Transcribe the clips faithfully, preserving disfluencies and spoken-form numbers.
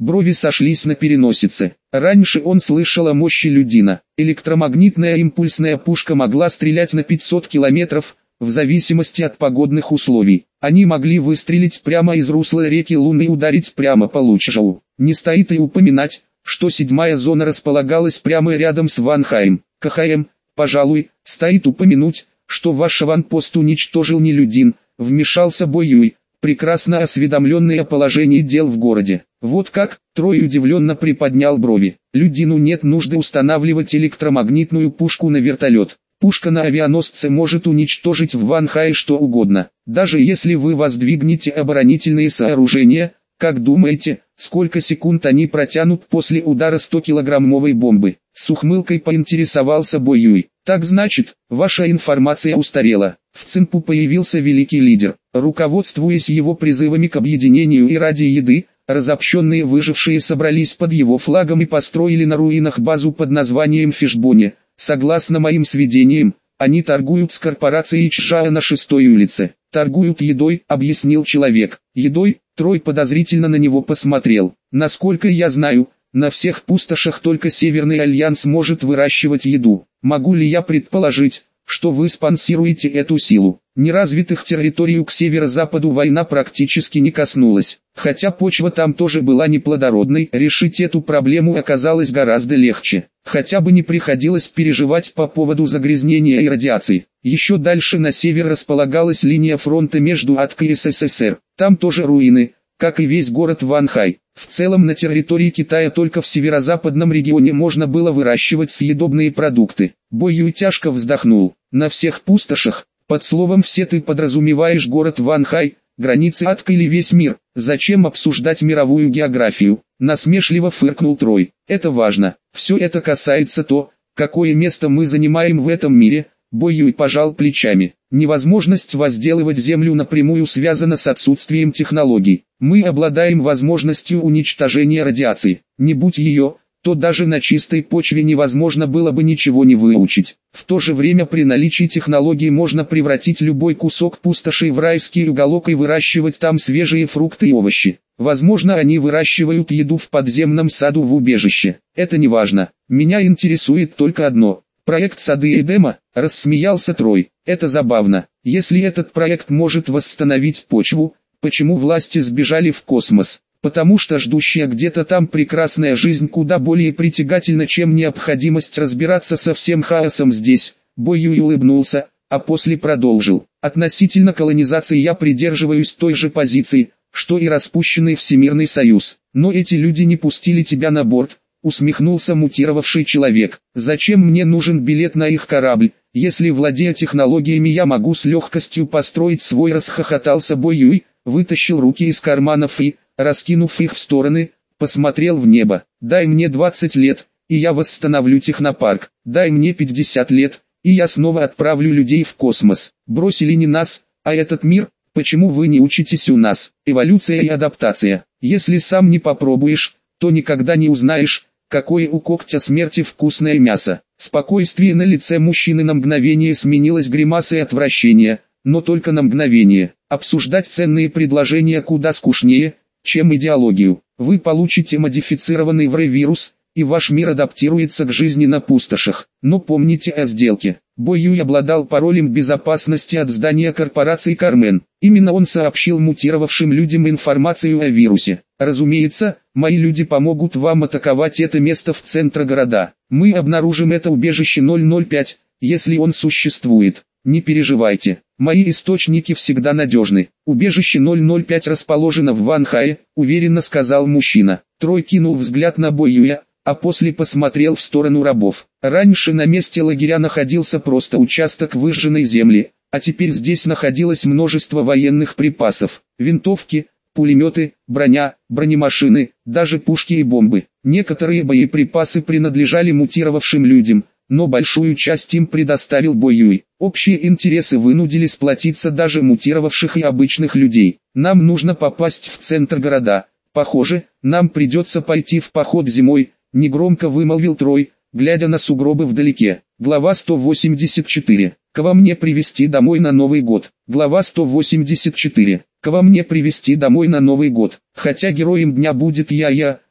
Брови сошлись на переносице. Раньше он слышал о мощи Людина. Электромагнитная импульсная пушка могла стрелять на пятьсот километров, в зависимости от погодных условий. Они могли выстрелить прямо из русла реки Луны и ударить прямо по Лучжоу. Не стоит и упоминать, что седьмая зона располагалась прямо рядом с Ванхайм. КХМ, пожалуй, стоит упомянуть, что ваш аванпост уничтожил не Людин, вмешался Бо Юй, прекрасно осведомленный о положении дел в городе. Вот как? Трой удивленно приподнял брови. Людину нет нужды устанавливать электромагнитную пушку на вертолет. Пушка на авианосце может уничтожить в Ванхае что угодно. Даже если вы воздвигнете оборонительные сооружения, как думаете, сколько секунд они протянут после удара сто-килограммовой бомбы? С ухмылкой поинтересовался Бо Юй. Так значит, ваша информация устарела. В Цинпу появился великий лидер. Руководствуясь его призывами к объединению и ради еды, разобщенные выжившие собрались под его флагом и построили на руинах базу под названием Фишбони. Согласно моим сведениям, они торгуют с корпорацией Чжао на шестой улице. Торгуют едой, объяснил человек. Едой? Трой подозрительно на него посмотрел. Насколько я знаю, на всех пустошах только Северный Альянс может выращивать еду. Могу ли я предположить, что вы спонсируете эту силу? Неразвитых территорий к северо-западу война практически не коснулась. Хотя почва там тоже была неплодородной, решить эту проблему оказалось гораздо легче. Хотя бы не приходилось переживать по поводу загрязнения и радиации. Еще дальше на север располагалась линия фронта между Аткой и СССР. Там тоже руины, как и весь город Ванхай. В целом на территории Китая только в северо-западном регионе можно было выращивать съедобные продукты. Бо Юй тяжко вздохнул. На всех пустошах, под словом «все» ты подразумеваешь город Ванхай, границы Атка или весь мир. Зачем обсуждать мировую географию? Насмешливо фыркнул Трой. Это важно. Все это касается то, какое место мы занимаем в этом мире. Бо Юй пожал плечами. Невозможность возделывать землю напрямую связана с отсутствием технологий. Мы обладаем возможностью уничтожения радиации. Не будь ее, то даже на чистой почве невозможно было бы ничего не выучить. В то же время при наличии технологий можно превратить любой кусок пустоши в райский уголок и выращивать там свежие фрукты и овощи. Возможно, они выращивают еду в подземном саду в убежище. Это не важно. Меня интересует только одно. Проект Сады Эдема, рассмеялся Трой. Это забавно. Если этот проект может восстановить почву, почему власти сбежали в космос? Потому что ждущая где-то там прекрасная жизнь куда более притягательна, чем необходимость разбираться со всем хаосом здесь. Бо Юй улыбнулся, а после продолжил. Относительно колонизации я придерживаюсь той же позиции, что и распущенный Всемирный Союз. Но эти люди не пустили тебя на борт, усмехнулся мутировавший человек. Зачем мне нужен билет на их корабль, если владея технологиями я могу с легкостью построить свой? Расхохотался Бо Юй, вытащил руки из карманов и, раскинув их в стороны, посмотрел в небо. Дай мне двадцать лет, и я восстановлю технопарк. Дай мне пятьдесят лет, и я снова отправлю людей в космос. Бросили не нас, а этот мир. Почему вы не учитесь у нас? Эволюция и адаптация. Если сам не попробуешь, то никогда не узнаешь, какое у когтя смерти вкусное мясо. Спокойствие на лице мужчины на мгновение сменилось гримасой отвращения, но только на мгновение. Обсуждать ценные предложения куда скучнее, чем идеологию. Вы получите модифицированный вирус, и ваш мир адаптируется к жизни на пустошах. Но помните о сделке. Бо Юй обладал паролем безопасности от здания корпорации Кармен. Именно он сообщил мутировавшим людям информацию о вирусе. Разумеется, мои люди помогут вам атаковать это место в центре города. Мы обнаружим это убежище ноль ноль пять, если он существует. Не переживайте, мои источники всегда надежны. Убежище ноль ноль пять расположено в Ванхае, уверенно сказал мужчина. Трой кинул взгляд на Бо Юя, а после посмотрел в сторону рабов. Раньше на месте лагеря находился просто участок выжженной земли, а теперь здесь находилось множество военных припасов, винтовки, пулеметы, броня, бронемашины, даже пушки и бомбы. Некоторые боеприпасы принадлежали мутировавшим людям, но большую часть им предоставил Бо Юй. Общие интересы вынудили сплотиться даже мутировавших и обычных людей. Нам нужно попасть в центр города. Похоже, нам придется пойти в поход зимой, негромко вымолвил Трой, глядя на сугробы вдалеке. Глава сто восемьдесят четыре. Кого мне привезти домой на Новый год? Глава сто восемьдесят четыре. Кого мне привезти домой на Новый год? Хотя героем дня будет я-я,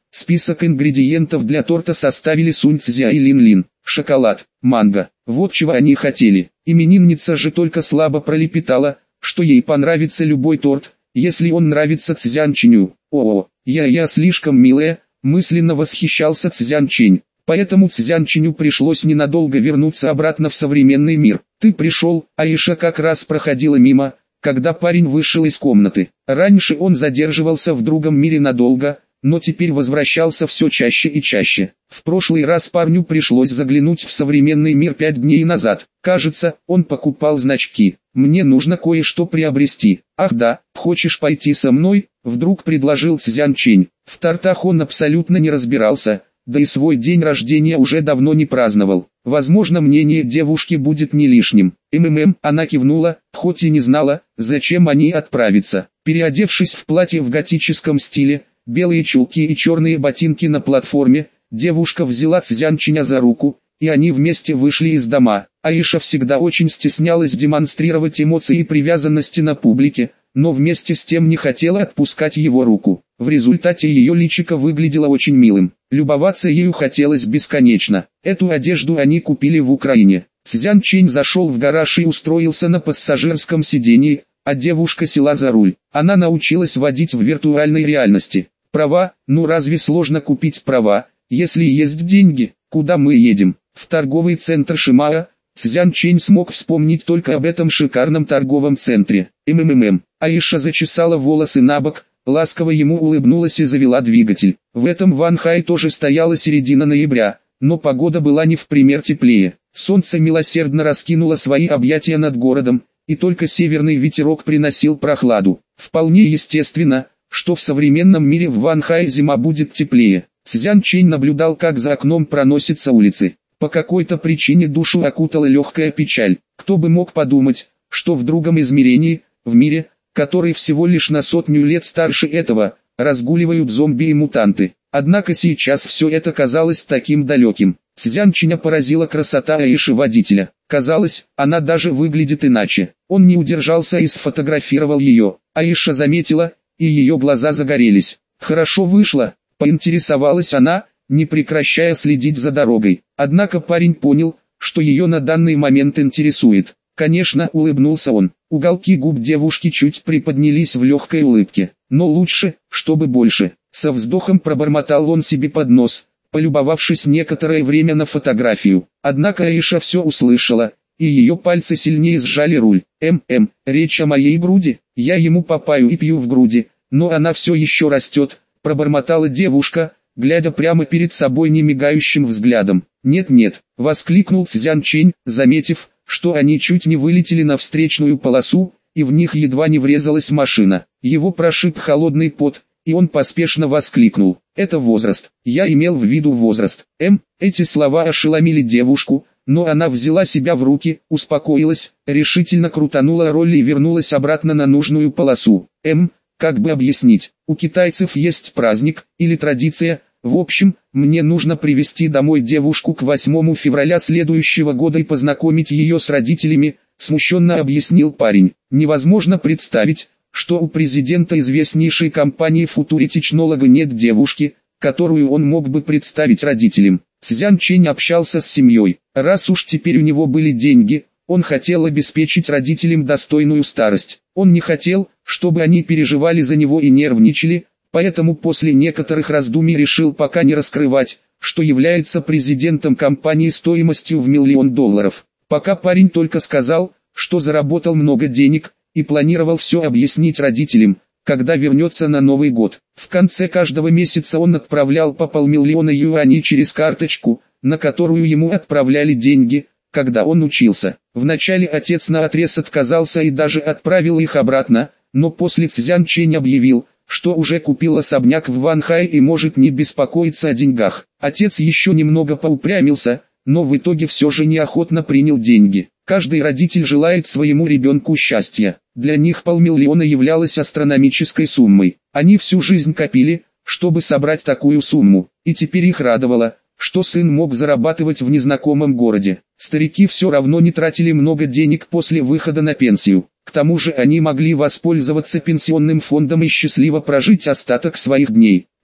Список ингредиентов для торта составили Сунь Цзя и Лин Лин. Шоколад, манго. Вот чего они хотели. Именинница же только слабо пролепетала, что ей понравится любой торт, если он нравится Цзянченю. О, я-я слишком милая, мысленно восхищался Цзянчень. Поэтому Цзянченю пришлось ненадолго вернуться обратно в современный мир. Ты пришел, Аиша как раз проходила мимо, когда парень вышел из комнаты. Раньше он задерживался в другом мире надолго, но теперь возвращался все чаще и чаще. В прошлый раз парню пришлось заглянуть в современный мир пять дней назад. Кажется, он покупал значки. Мне нужно кое-что приобрести. Ах да, хочешь пойти со мной? Вдруг предложил Цзянчень. В тортах он абсолютно не разбирался, да и свой день рождения уже давно не праздновал. Возможно, мнение девушки будет не лишним. МММ, она кивнула, хоть и не знала, зачем они отправятся. Переодевшись в платье в готическом стиле, белые чулки и черные ботинки на платформе, девушка взяла Цзянченя за руку, и они вместе вышли из дома. Аиша всегда очень стеснялась демонстрировать эмоции и привязанности на публике, но вместе с тем не хотела отпускать его руку. В результате ее личико выглядело очень милым. Любоваться ею хотелось бесконечно. Эту одежду они купили в Украине. Цзянчень зашел в гараж и устроился на пассажирском сидении, а девушка села за руль. Она научилась водить в виртуальной реальности. Права, ну разве сложно купить права, если есть деньги? Куда мы едем? В торговый центр Шимао. Цзянчень смог вспомнить только об этом шикарном торговом центре. МММ. Аиша зачесала волосы на бок, ласково ему улыбнулась и завела двигатель. В этом Ванхае тоже стояла середина ноября, но погода была не в пример теплее. Солнце милосердно раскинуло свои объятия над городом, и только северный ветерок приносил прохладу. Вполне естественно, что в современном мире в Ванхае зима будет теплее. Цзянчень наблюдал, как за окном проносятся улицы. По какой-то причине душу окутала легкая печаль. Кто бы мог подумать, что в другом измерении, в мире, который всего лишь на сотню лет старше этого, разгуливают зомби и мутанты. Однако сейчас все это казалось таким далеким. Цзянченя поразила красота Аиши водителя. Казалось, она даже выглядит иначе. Он не удержался и сфотографировал ее. Аиша заметила, и ее глаза загорелись. «Хорошо вышло», — поинтересовалась она, не прекращая следить за дорогой. Однако парень понял, что ее на данный момент интересует. Конечно, улыбнулся он. Уголки губ девушки чуть приподнялись в легкой улыбке. Но лучше, чтобы больше. Со вздохом пробормотал он себе под нос, полюбовавшись некоторое время на фотографию. Однако Аиша все услышала, и ее пальцы сильнее сжали руль. «М-м, речь о моей груди, я ему попаю и пью в груди, но она все еще растет», пробормотала девушка, глядя прямо перед собой немигающим взглядом. «Нет-нет», — воскликнул Цзянчень, заметив, что они чуть не вылетели на встречную полосу, и в них едва не врезалась машина. Его прошиб холодный пот, и он поспешно воскликнул: «Это возраст, я имел в виду возраст». Эм, эти слова ошеломили девушку, но она взяла себя в руки, успокоилась, решительно крутанула руль и вернулась обратно на нужную полосу. Эм, как бы объяснить, у китайцев есть праздник, или традиция, в общем, мне нужно привезти домой девушку к восьмому февраля следующего года и познакомить ее с родителями, смущенно объяснил парень. Невозможно представить, что у президента известнейшей компании Future Technology нет девушки, которую он мог бы представить родителям. Цзянчень общался с семьей. Раз уж теперь у него были деньги, он хотел обеспечить родителям достойную старость. Он не хотел, чтобы они переживали за него и нервничали, поэтому после некоторых раздумий решил пока не раскрывать, что является президентом компании стоимостью в миллион долларов. Пока парень только сказал, что заработал много денег, и планировал все объяснить родителям, когда вернется на Новый год. В конце каждого месяца он отправлял по полмиллиона юаней через карточку, на которую ему отправляли деньги, когда он учился. Вначале отец наотрез отказался и даже отправил их обратно, но после Цзянчень объявил, что уже купил особняк в Ванхае и может не беспокоиться о деньгах. Отец еще немного поупрямился, но в итоге все же неохотно принял деньги. Каждый родитель желает своему ребенку счастья. Для них полмиллиона являлась астрономической суммой. Они всю жизнь копили, чтобы собрать такую сумму, и теперь их радовало, что сын мог зарабатывать в незнакомом городе. Старики все равно не тратили много денег после выхода на пенсию. К тому же они могли воспользоваться пенсионным фондом и счастливо прожить остаток своих дней.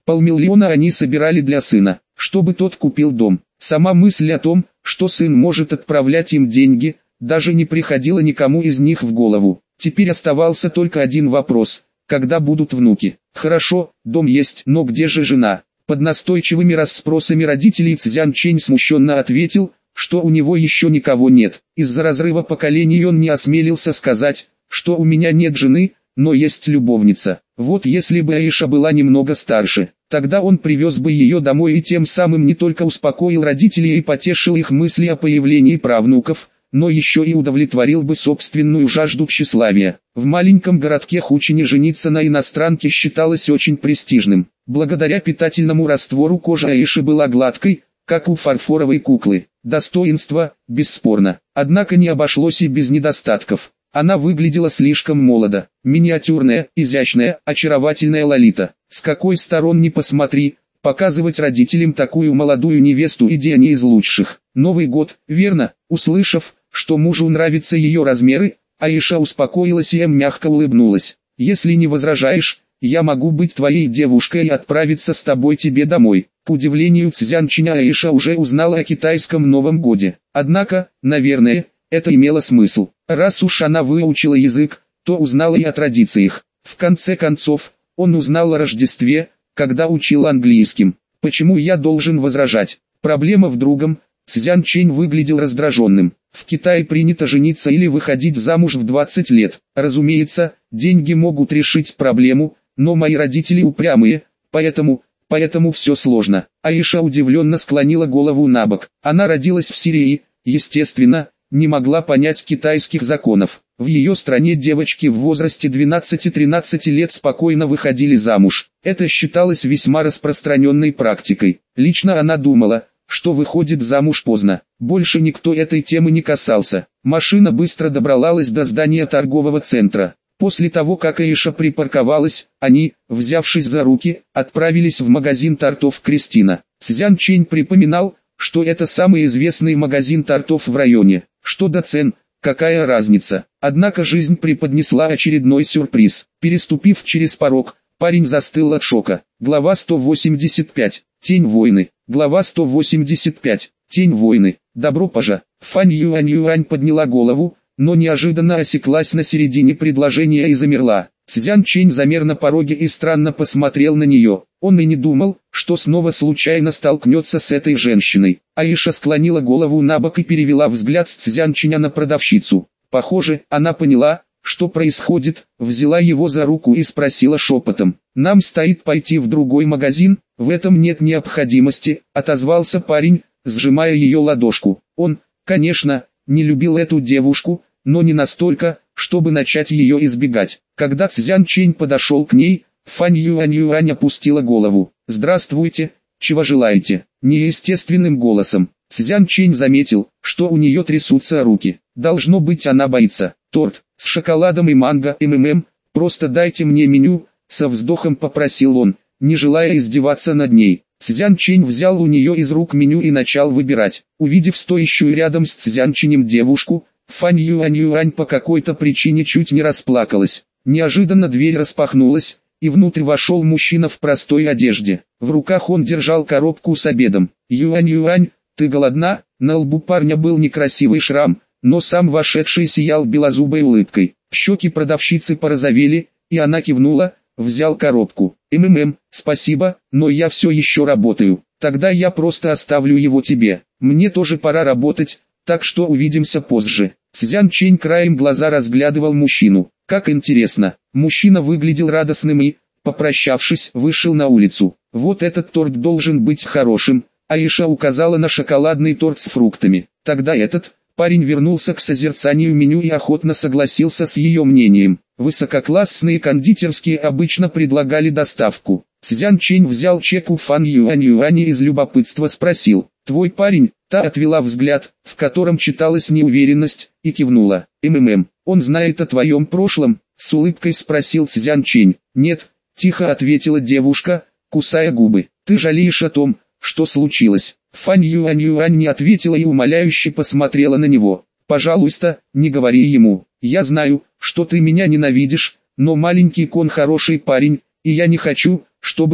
Полмиллиона они собирали для сына, чтобы тот купил дом. Сама мысль о том, что сын может отправлять им деньги, даже не приходила никому из них в голову. Теперь оставался только один вопрос: когда будут внуки? Хорошо, дом есть, но где же жена? Под настойчивыми расспросами родителей Цзян Чэнь смущенно ответил, что у него еще никого нет. Из-за разрыва поколений он не осмелился сказать, что у меня нет жены, но есть любовница. Вот если бы Аиша была немного старше, тогда он привез бы ее домой и тем самым не только успокоил родителей и потешил их мысли о появлении правнуков, но еще и удовлетворил бы собственную жажду тщеславия. В маленьком городке Хучине жениться на иностранке считалось очень престижным. Благодаря питательному раствору кожа Аиши была гладкой, как у фарфоровой куклы. Достоинство, бесспорно. Однако не обошлось и без недостатков. Она выглядела слишком молодо. Миниатюрная, изящная, очаровательная Лолита. С какой стороны ни посмотри, показывать родителям такую молодую невесту идея не из лучших. Новый год, верно? Услышав, что мужу нравятся ее размеры, Аиша успокоилась и мягко улыбнулась. Если не возражаешь, я могу быть твоей девушкой и отправиться с тобой тебе домой. К удивлению Цзян Чэня, Аиша уже узнала о китайском Новом Годе. Однако, наверное, это имело смысл. Раз уж она выучила язык, то узнала и о традициях. В конце концов, он узнал о Рождестве, когда учил английским. Почему я должен возражать? Проблема в другом. Цзян Чэнь выглядел раздраженным. В Китае принято жениться или выходить замуж в двадцать лет. Разумеется, деньги могут решить проблему, но мои родители упрямые, поэтому, поэтому все сложно. Аиша удивленно склонила голову набок. Она родилась в Сирии, естественно, не могла понять китайских законов. В ее стране девочки в возрасте двенадцати-тринадцати лет спокойно выходили замуж. Это считалось весьма распространенной практикой. Лично она думала, что выходит замуж поздно. Больше никто этой темы не касался. Машина быстро добралась до здания торгового центра. После того, как Аиша припарковалась, они, взявшись за руки, отправились в магазин тортов Кристина. Цзян Чэнь припоминал, что это самый известный магазин тортов в районе. Что до цен, какая разница? Однако жизнь преподнесла очередной сюрприз. Переступив через порог, парень застыл от шока. Глава сто восемьдесят пять. Тень войны. Глава сто восемьдесят пять. Тень войны. Добро пожа. Фань Юань Юань подняла голову, но неожиданно осеклась на середине предложения и замерла. Цзян Чэнь замер на пороге и странно посмотрел на нее. Он и не думал, что снова случайно столкнется с этой женщиной. Аиша склонила голову набок и перевела взгляд с Цзян Чэня на продавщицу. Похоже, она поняла, что происходит, взяла его за руку и спросила шепотом. «Нам стоит пойти в другой магазин, в этом нет необходимости», — отозвался парень, сжимая ее ладошку. Он, конечно, не любил эту девушку, но не настолько, чтобы начать ее избегать. Когда Цзян Чэнь подошел к ней, Фань Юань Юань опустила голову. «Здравствуйте, чего желаете?» Неестественным голосом. Цзян Чэнь заметил, что у нее трясутся руки. Должно быть, она боится. «Торт, с шоколадом и манго, МММ, просто дайте мне меню», со вздохом попросил он, не желая издеваться над ней. Цзян Чэнь взял у нее из рук меню и начал выбирать. Увидев стоящую рядом с Цзян Чэнем девушку, Фань Юань Юань по какой-то причине чуть не расплакалась. Неожиданно дверь распахнулась, и внутрь вошел мужчина в простой одежде. В руках он держал коробку с обедом. «Юань Юань, ты голодна?» На лбу парня был некрасивый шрам, но сам вошедший сиял белозубой улыбкой. Щеки продавщицы порозовели, и она кивнула, взял коробку. «МММ, спасибо, но я все еще работаю. Тогда я просто оставлю его тебе. Мне тоже пора работать, так что увидимся позже». Цзян Чэнь краем глаза разглядывал мужчину. Как интересно, мужчина выглядел радостным и, попрощавшись, вышел на улицу. «Вот этот торт должен быть хорошим», Аиша указала на шоколадный торт с фруктами. Тогда этот парень вернулся к созерцанию меню и охотно согласился с ее мнением. Высококлассные кондитерские обычно предлагали доставку. Цзян Чэнь взял чек у Фан Юань Юань и из любопытства спросил: «Твой парень?» Та отвела взгляд, в котором читалась неуверенность, и кивнула. «МММ, он знает о твоем прошлом?» С улыбкой спросил Цзян Чэнь. «Нет», тихо ответила девушка, кусая губы. «Ты жалеешь о том, что случилось?» Фань Юань Юань не ответила и умоляюще посмотрела на него. «Пожалуйста, не говори ему. Я знаю, что ты меня ненавидишь, но маленький Кон хороший парень, и я не хочу, чтобы он...»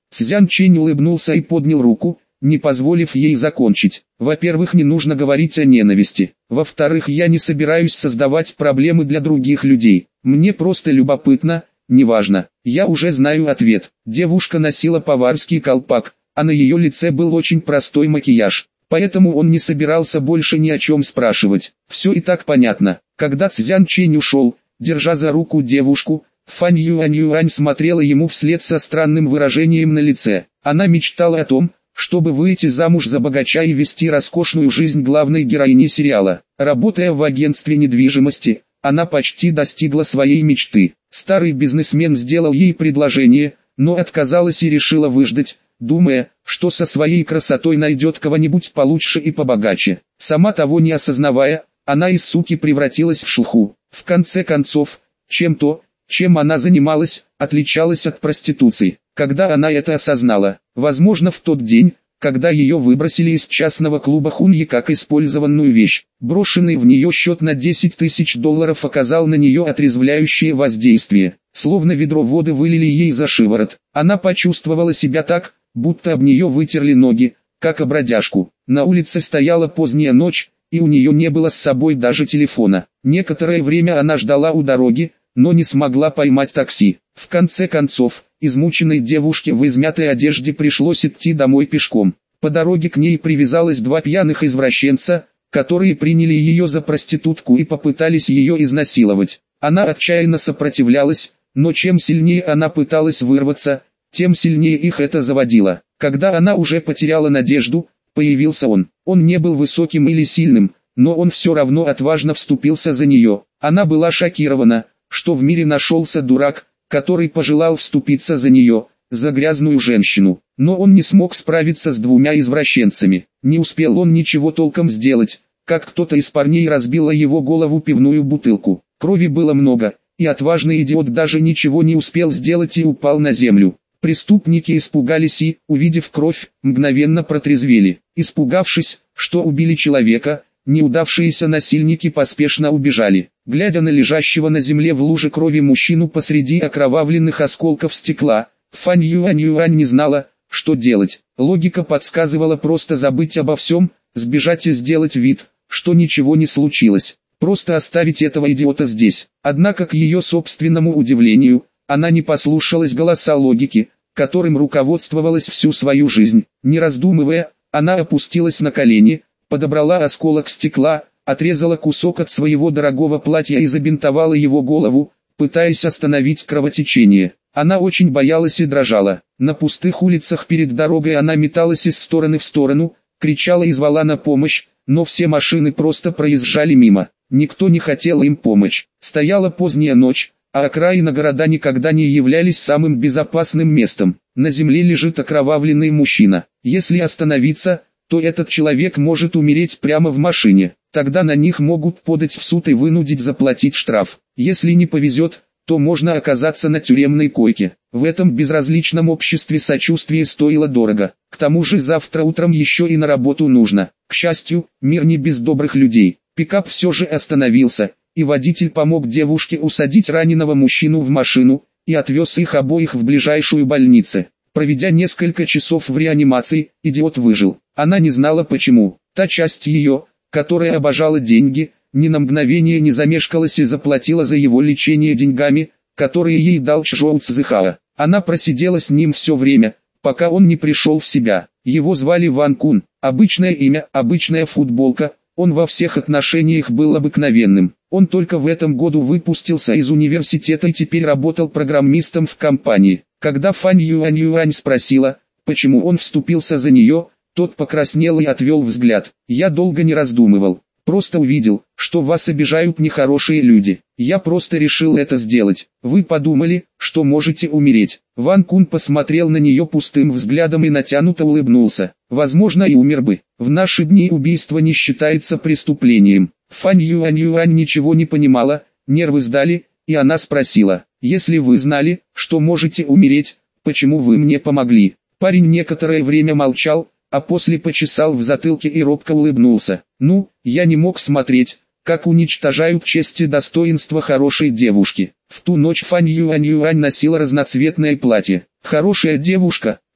Цзян Чэнь улыбнулся и поднял руку, не позволив ей закончить. Во-первых, не нужно говорить о ненависти. Во-вторых, я не собираюсь создавать проблемы для других людей. Мне просто любопытно, неважно. Я уже знаю ответ. Девушка носила поварский колпак, а на ее лице был очень простой макияж. Поэтому он не собирался больше ни о чем спрашивать. Все и так понятно. Когда Цзян Чэнь ушел, держа за руку девушку, Фань Юань Юань смотрела ему вслед со странным выражением на лице. Она мечтала о том, чтобы выйти замуж за богача и вести роскошную жизнь главной героини сериала. Работая в агентстве недвижимости, она почти достигла своей мечты. Старый бизнесмен сделал ей предложение, но отказалась и решила выждать, думая, что со своей красотой найдет кого-нибудь получше и побогаче. Сама того не осознавая, она из суки превратилась в шлюху. В конце концов, чем то, чем она занималась, отличалось от проституции. Когда она это осознала, возможно в тот день, когда ее выбросили из частного клуба Хуньи как использованную вещь, брошенный в нее счет на десять тысяч долларов оказал на нее отрезвляющее воздействие. Словно ведро воды вылили ей за шиворот. Она почувствовала себя так, будто об нее вытерли ноги, как о бродяжку. На улице стояла поздняя ночь, и у нее не было с собой даже телефона. Некоторое время она ждала у дороги, но не смогла поймать такси. В конце концов, измученной девушке в измятой одежде пришлось идти домой пешком. По дороге к ней привязалось два пьяных извращенца, которые приняли ее за проститутку и попытались ее изнасиловать. Она отчаянно сопротивлялась, но чем сильнее она пыталась вырваться, тем сильнее их это заводило. Когда она уже потеряла надежду, появился он. Он не был высоким или сильным, но он все равно отважно вступился за нее. Она была шокирована, что в мире нашелся дурак, который пожелал вступиться за нее, за грязную женщину. Но он не смог справиться с двумя извращенцами. Не успел он ничего толком сделать, как кто-то из парней разбил о его голову пивную бутылку. Крови было много, и отважный идиот даже ничего не успел сделать и упал на землю. Преступники испугались и, увидев кровь, мгновенно протрезвели. Испугавшись, что убили человека, неудавшиеся насильники поспешно убежали. Глядя на лежащего на земле в луже крови мужчину посреди окровавленных осколков стекла, Фань Юань Юань не знала, что делать. Логика подсказывала просто забыть обо всем, сбежать и сделать вид, что ничего не случилось. Просто оставить этого идиота здесь. Однако к ее собственному удивлению, она не послушалась голоса логики, которым руководствовалась всю свою жизнь. Не раздумывая, она опустилась на колени, подобрала осколок стекла, отрезала кусок от своего дорогого платья и забинтовала его голову, пытаясь остановить кровотечение. Она очень боялась и дрожала. На пустых улицах перед дорогой она металась из стороны в сторону, кричала и звала на помощь, но все машины просто проезжали мимо. Никто не хотел им помочь. Стояла поздняя ночь, а окраины города никогда не являлись самым безопасным местом. На земле лежит окровавленный мужчина. Если остановиться, то этот человек может умереть прямо в машине. Тогда на них могут подать в суд и вынудить заплатить штраф. Если не повезет, то можно оказаться на тюремной койке. В этом безразличном обществе сочувствие стоило дорого. К тому же завтра утром еще и на работу нужно. К счастью, мир не без добрых людей. Пикап все же остановился, и водитель помог девушке усадить раненого мужчину в машину, и отвез их обоих в ближайшую больницу. Проведя несколько часов в реанимации, идиот выжил. Она не знала почему. Та часть ее, которая обожала деньги, ни на мгновение не замешкалась и заплатила за его лечение деньгами, которые ей дал Чжоу Цзыхао. Она просидела с ним все время, пока он не пришел в себя. Его звали Ван Кун. Обычное имя, обычная футболка. Он во всех отношениях был обыкновенным. Он только в этом году выпустился из университета и теперь работал программистом в компании. Когда Фань Юань Юань спросила, почему он вступился за нее, тот покраснел и отвел взгляд. Я долго не раздумывал. Просто увидел, что вас обижают нехорошие люди. Я просто решил это сделать. Вы подумали, что можете умереть. Ван Кун посмотрел на нее пустым взглядом и натянуто улыбнулся. Возможно, и умер бы. В наши дни убийство не считается преступлением. Фань Юань Юань ничего не понимала, нервы сдали, и она спросила: если вы знали, что можете умереть, почему вы мне помогли? Парень некоторое время молчал, а после почесал в затылке и робко улыбнулся. Ну, я не мог смотреть, как уничтожают честь и достоинство хорошей девушки. В ту ночь Фань Юань Юань носила разноцветное платье. Хорошая девушка,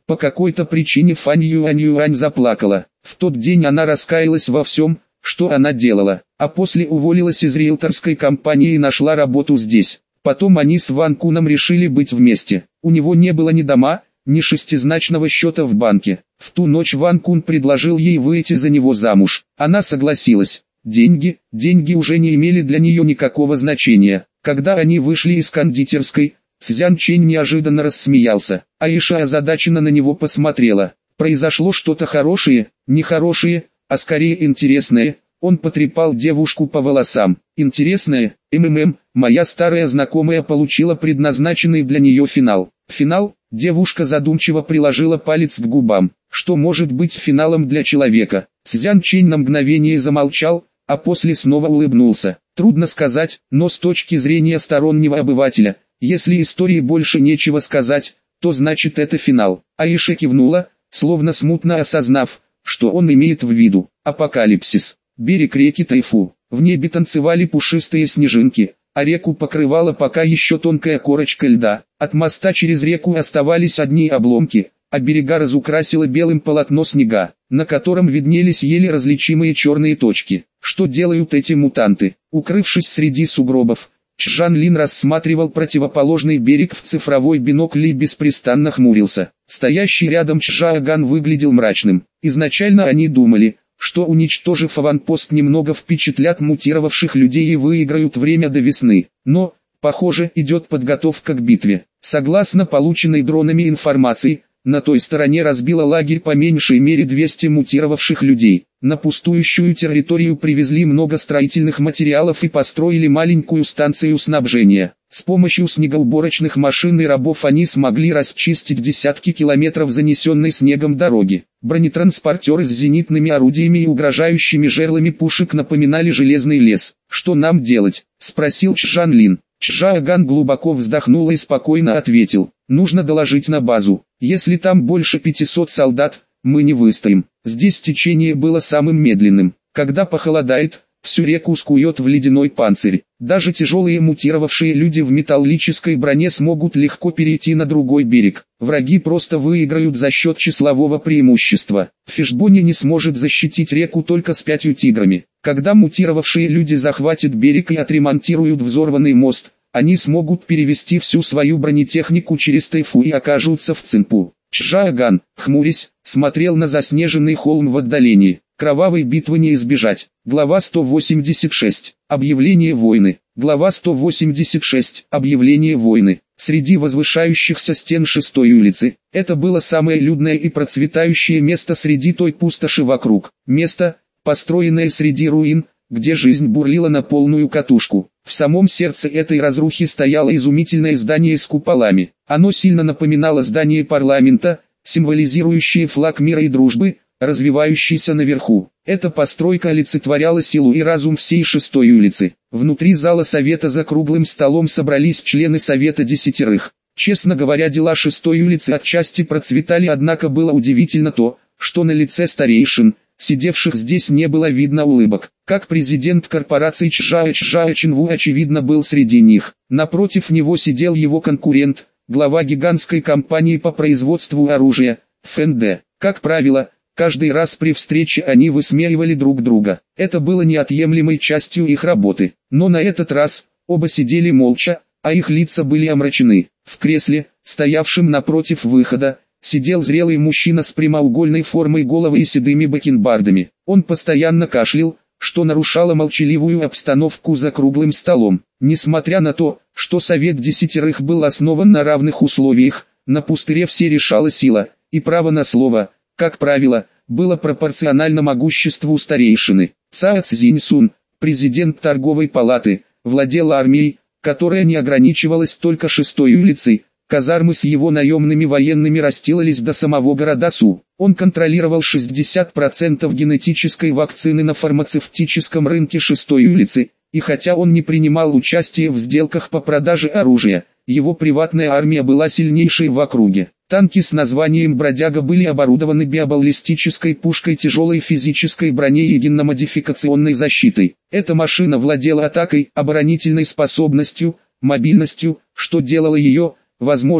По какой-то причине Фань Юань Юань заплакала. В тот день она раскаялась во всем, что она делала, а после уволилась из риэлторской компании и нашла работу здесь. Потом они с Ван Куном решили быть вместе. У него не было ни дома, ни шестизначного счета в банке. В ту ночь Ван Кун предложил ей выйти за него замуж. Она согласилась. Деньги, деньги уже не имели для нее никакого значения. Когда они вышли из кондитерской, Цзян Чэнь неожиданно рассмеялся. Аиша озадаченно на него посмотрела. Произошло что-то хорошее, нехорошее, а скорее интересное. Он потрепал девушку по волосам. Интересное, МММ, моя старая знакомая получила предназначенный для нее финал. Финал? Девушка задумчиво приложила палец к губам. Что может быть финалом для человека? Цзян Чэнь на мгновение замолчал, а после снова улыбнулся. Трудно сказать, но с точки зрения стороннего обывателя, если истории больше нечего сказать, то значит это финал. Аиша кивнула, словно смутно осознав, что он имеет в виду. Апокалипсис. Берег реки Тайфу. В небе танцевали пушистые снежинки, а реку покрывала пока еще тонкая корочка льда. От моста через реку оставались одни обломки, а берега разукрасило белым полотно снега, на котором виднелись еле различимые черные точки. Что делают эти мутанты? Укрывшись среди сугробов, Чжан Лин рассматривал противоположный берег в цифровой бинокль и беспрестанно хмурился. Стоящий рядом Чжаоган выглядел мрачным. Изначально они думали, что уничтожив аванпост немного впечатлят мутировавших людей и выиграют время до весны. Но, похоже, идет подготовка к битве. Согласно полученной дронами информации, на той стороне разбило лагерь по меньшей мере двести мутировавших людей. На пустующую территорию привезли много строительных материалов и построили маленькую станцию снабжения. С помощью снегоуборочных машин и рабов они смогли расчистить десятки километров занесенной снегом дороги. Бронетранспортеры с зенитными орудиями и угрожающими жерлами пушек напоминали железный лес. «Что нам делать?» – спросил Чжан Лин. Чжаоган глубоко вздохнул и спокойно ответил: «Нужно доложить на базу. Если там больше пятисот солдат, мы не выстоим». Здесь течение было самым медленным. Когда похолодает, всю реку скует в ледяной панцирь. Даже тяжелые мутировавшие люди в металлической броне смогут легко перейти на другой берег. Враги просто выиграют за счет числового преимущества. Фишбони не сможет защитить реку только с пятью тиграми. Когда мутировавшие люди захватят берег и отремонтируют взорванный мост, они смогут перевести всю свою бронетехнику через Тайфу и окажутся в Цинпу. Чжаоган, хмурясь, смотрел на заснеженный холм в отдалении. Кровавой битвы не избежать. Глава сто восемьдесят шесть. Объявление войны. Глава сто восемьдесят шесть. Объявление войны. Среди возвышающихся стен шестой улицы, это было самое людное и процветающее место среди той пустоши вокруг. Место, построенное среди руин, где жизнь бурлила на полную катушку. В самом сердце этой разрухи стояло изумительное здание с куполами. Оно сильно напоминало здание парламента, символизирующее флаг мира и дружбы, развивающийся наверху. Эта постройка олицетворяла силу и разум всей шестой улицы. Внутри зала совета за круглым столом собрались члены совета десятерых. Честно говоря, дела шестой улицы отчасти процветали, однако было удивительно то, что на лице старейшин, сидевших здесь, не было видно улыбок. Как президент корпорации Чжао Чжао Чинву очевидно был среди них. Напротив него сидел его конкурент, глава гигантской компании по производству оружия, Фэн Дэ. Как правило, каждый раз при встрече они высмеивали друг друга. Это было неотъемлемой частью их работы. Но на этот раз, оба сидели молча, а их лица были омрачены. В кресле, стоявшем напротив выхода, сидел зрелый мужчина с прямоугольной формой головы и седыми бакенбардами. Он постоянно кашлял, что нарушало молчаливую обстановку за круглым столом. Несмотря на то, что совет десятерых был основан на равных условиях, на пустыре все решала сила, и право на слово, как правило, было пропорционально могуществу старейшины. Цао Цзиньсун, президент торговой палаты, владел армией, которая не ограничивалась только шестой улицей. Казармы с его наемными военными расстилались до самого города Су. Он контролировал шестьдесят процентов генетической вакцины на фармацевтическом рынке шестой улицы, и хотя он не принимал участия в сделках по продаже оружия, его приватная армия была сильнейшей в округе. Танки с названием «Бродяга» были оборудованы биобаллистической пушкой, тяжелой физической броней и генномодификационной защитой. Эта машина владела атакой, оборонительной способностью, мобильностью, что делало ее, возможно,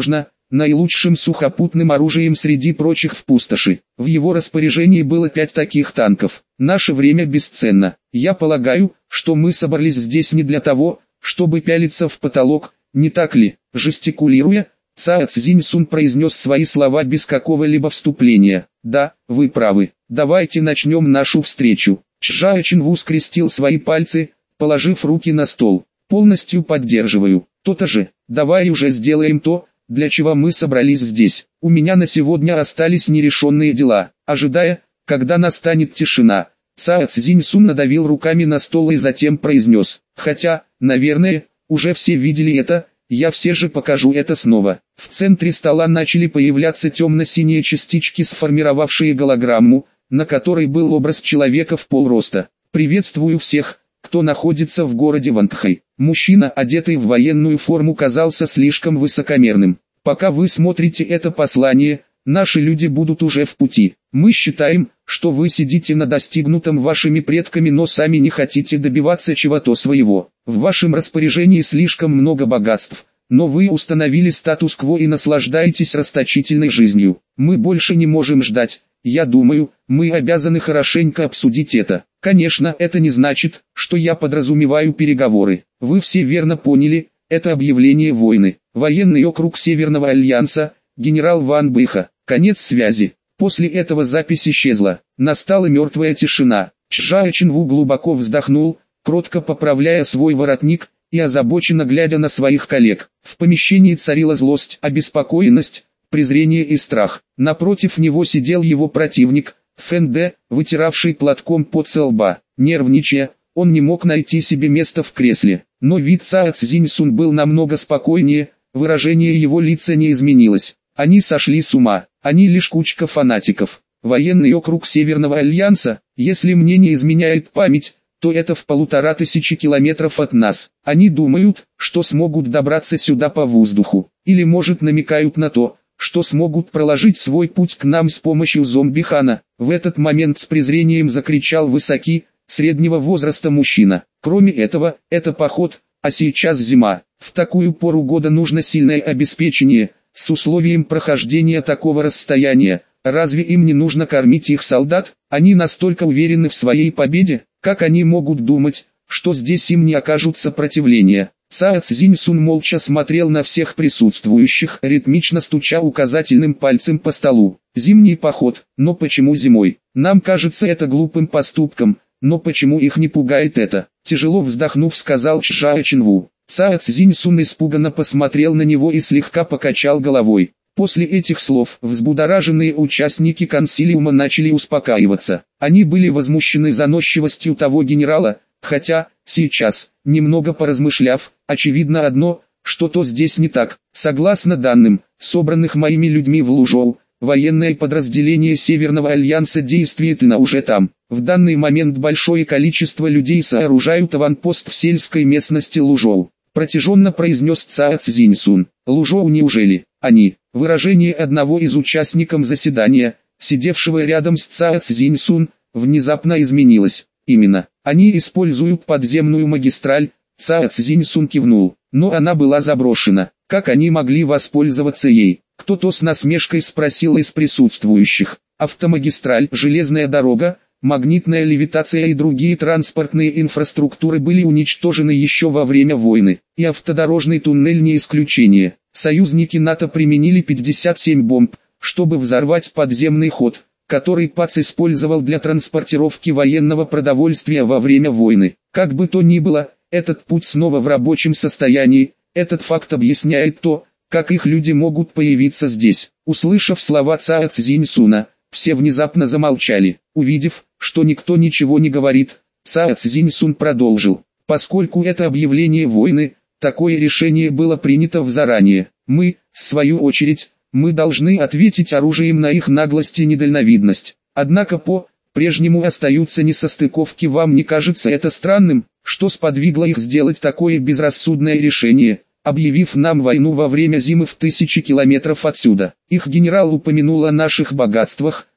наилучшим сухопутным оружием среди прочих в пустоши. В его распоряжении было пять таких танков. Наше время бесценно. Я полагаю, что мы собрались здесь не для того, чтобы пялиться в потолок, не так ли? Жестикулируя, Цао Цзиньсун произнес свои слова без какого-либо вступления. Да, вы правы. Давайте начнем нашу встречу. Чжао Чинву скрестил свои пальцы, положив руки на стол. Полностью поддерживаю. То-то же, давай уже сделаем то, для чего мы собрались здесь. У меня на сегодня остались нерешенные дела. Ожидая, когда настанет тишина, Цао Цзиньсун надавил руками на стол и затем произнес. Хотя, наверное, уже все видели это, я все же покажу это снова. В центре стола начали появляться темно-синие частички, сформировавшие голограмму, на которой был образ человека в полроста. Приветствую всех, кто находится в городе Вангхай. Мужчина, одетый в военную форму, казался слишком высокомерным. Пока вы смотрите это послание, наши люди будут уже в пути. Мы считаем, что вы сидите на достигнутом вашими предками, но сами не хотите добиваться чего-то своего. В вашем распоряжении слишком много богатств, но вы установили статус-кво и наслаждаетесь расточительной жизнью. Мы больше не можем ждать. Я думаю, мы обязаны хорошенько обсудить это. Конечно, это не значит, что я подразумеваю переговоры. Вы все верно поняли, это объявление войны. Военный округ Северного Альянса, генерал Ван Бэйха. Конец связи. После этого запись исчезла. Настала мертвая тишина. Чжао Чинву глубоко вздохнул, кротко поправляя свой воротник и озабоченно глядя на своих коллег. В помещении царила злость, обеспокоенность, презрение и страх. Напротив него сидел его противник, Фэн Дэ, вытиравший платком пот со лба. Нервничая, он не мог найти себе места в кресле. Но вид Цао Цзиньсун был намного спокойнее, выражение его лица не изменилось. Они сошли с ума, они лишь кучка фанатиков. Военный округ Северного Альянса, если мне не изменяет память, то это в полутора тысячи километров от нас. Они думают, что смогут добраться сюда по воздуху, или может намекают на то, что смогут проложить свой путь к нам с помощью зомби-хана. В этот момент с презрением закричал высокий, среднего возраста мужчина. Кроме этого, это поход, а сейчас зима. В такую пору года нужно сильное обеспечение, с условием прохождения такого расстояния. Разве им не нужно кормить их солдат? Они настолько уверены в своей победе, как они могут думать, что здесь им не окажут сопротивления? Цао Цзиньсун молча смотрел на всех присутствующих, ритмично стуча указательным пальцем по столу. Зимний поход, но почему зимой? Нам кажется это глупым поступком, но почему их не пугает это? Тяжело вздохнув, сказал Чжао Чинву. Цао Цзиньсун испуганно посмотрел на него и слегка покачал головой. После этих слов взбудораженные участники консилиума начали успокаиваться. Они были возмущены заносчивостью того генерала, хотя, сейчас, немного поразмышляв, очевидно одно, что-то здесь не так. Согласно данным, собранных моими людьми в Лужоу, военное подразделение Северного Альянса действительно уже там. В данный момент большое количество людей сооружают аванпост в сельской местности Лужоу. Протяженно произнес Цао Цзиньсун. Лужоу неужели? Они. Выражение одного из участников заседания, сидевшего рядом с Цао Цзиньсун, внезапно изменилось. Именно. Они используют подземную магистраль. Цао Цзиньсун кивнул. Но она была заброшена. Как они могли воспользоваться ей? Кто-то с насмешкой спросил из присутствующих. Автомагистраль, железная дорога, магнитная левитация и другие транспортные инфраструктуры были уничтожены еще во время войны. И автодорожный туннель не исключение. Союзники НАТО применили пятьдесят семь бомб, чтобы взорвать подземный ход, который ПАЦ использовал для транспортировки военного продовольствия во время войны. Как бы то ни было, этот путь снова в рабочем состоянии. Этот факт объясняет то, как их люди могут появиться здесь. Услышав слова Цао Цзиньсуна, все внезапно замолчали. Увидев, что никто ничего не говорит, Цао Цзиньсун продолжил. Поскольку это объявление войны, такое решение было принято в заранее. Мы, в свою очередь, мы должны ответить оружием на их наглость и недальновидность. Однако по-прежнему остаются несостыковки. Вам не кажется это странным, что сподвигло их сделать такое безрассудное решение, объявив нам войну во время зимы в тысячи километров отсюда? Их генерал упомянул о наших богатствах,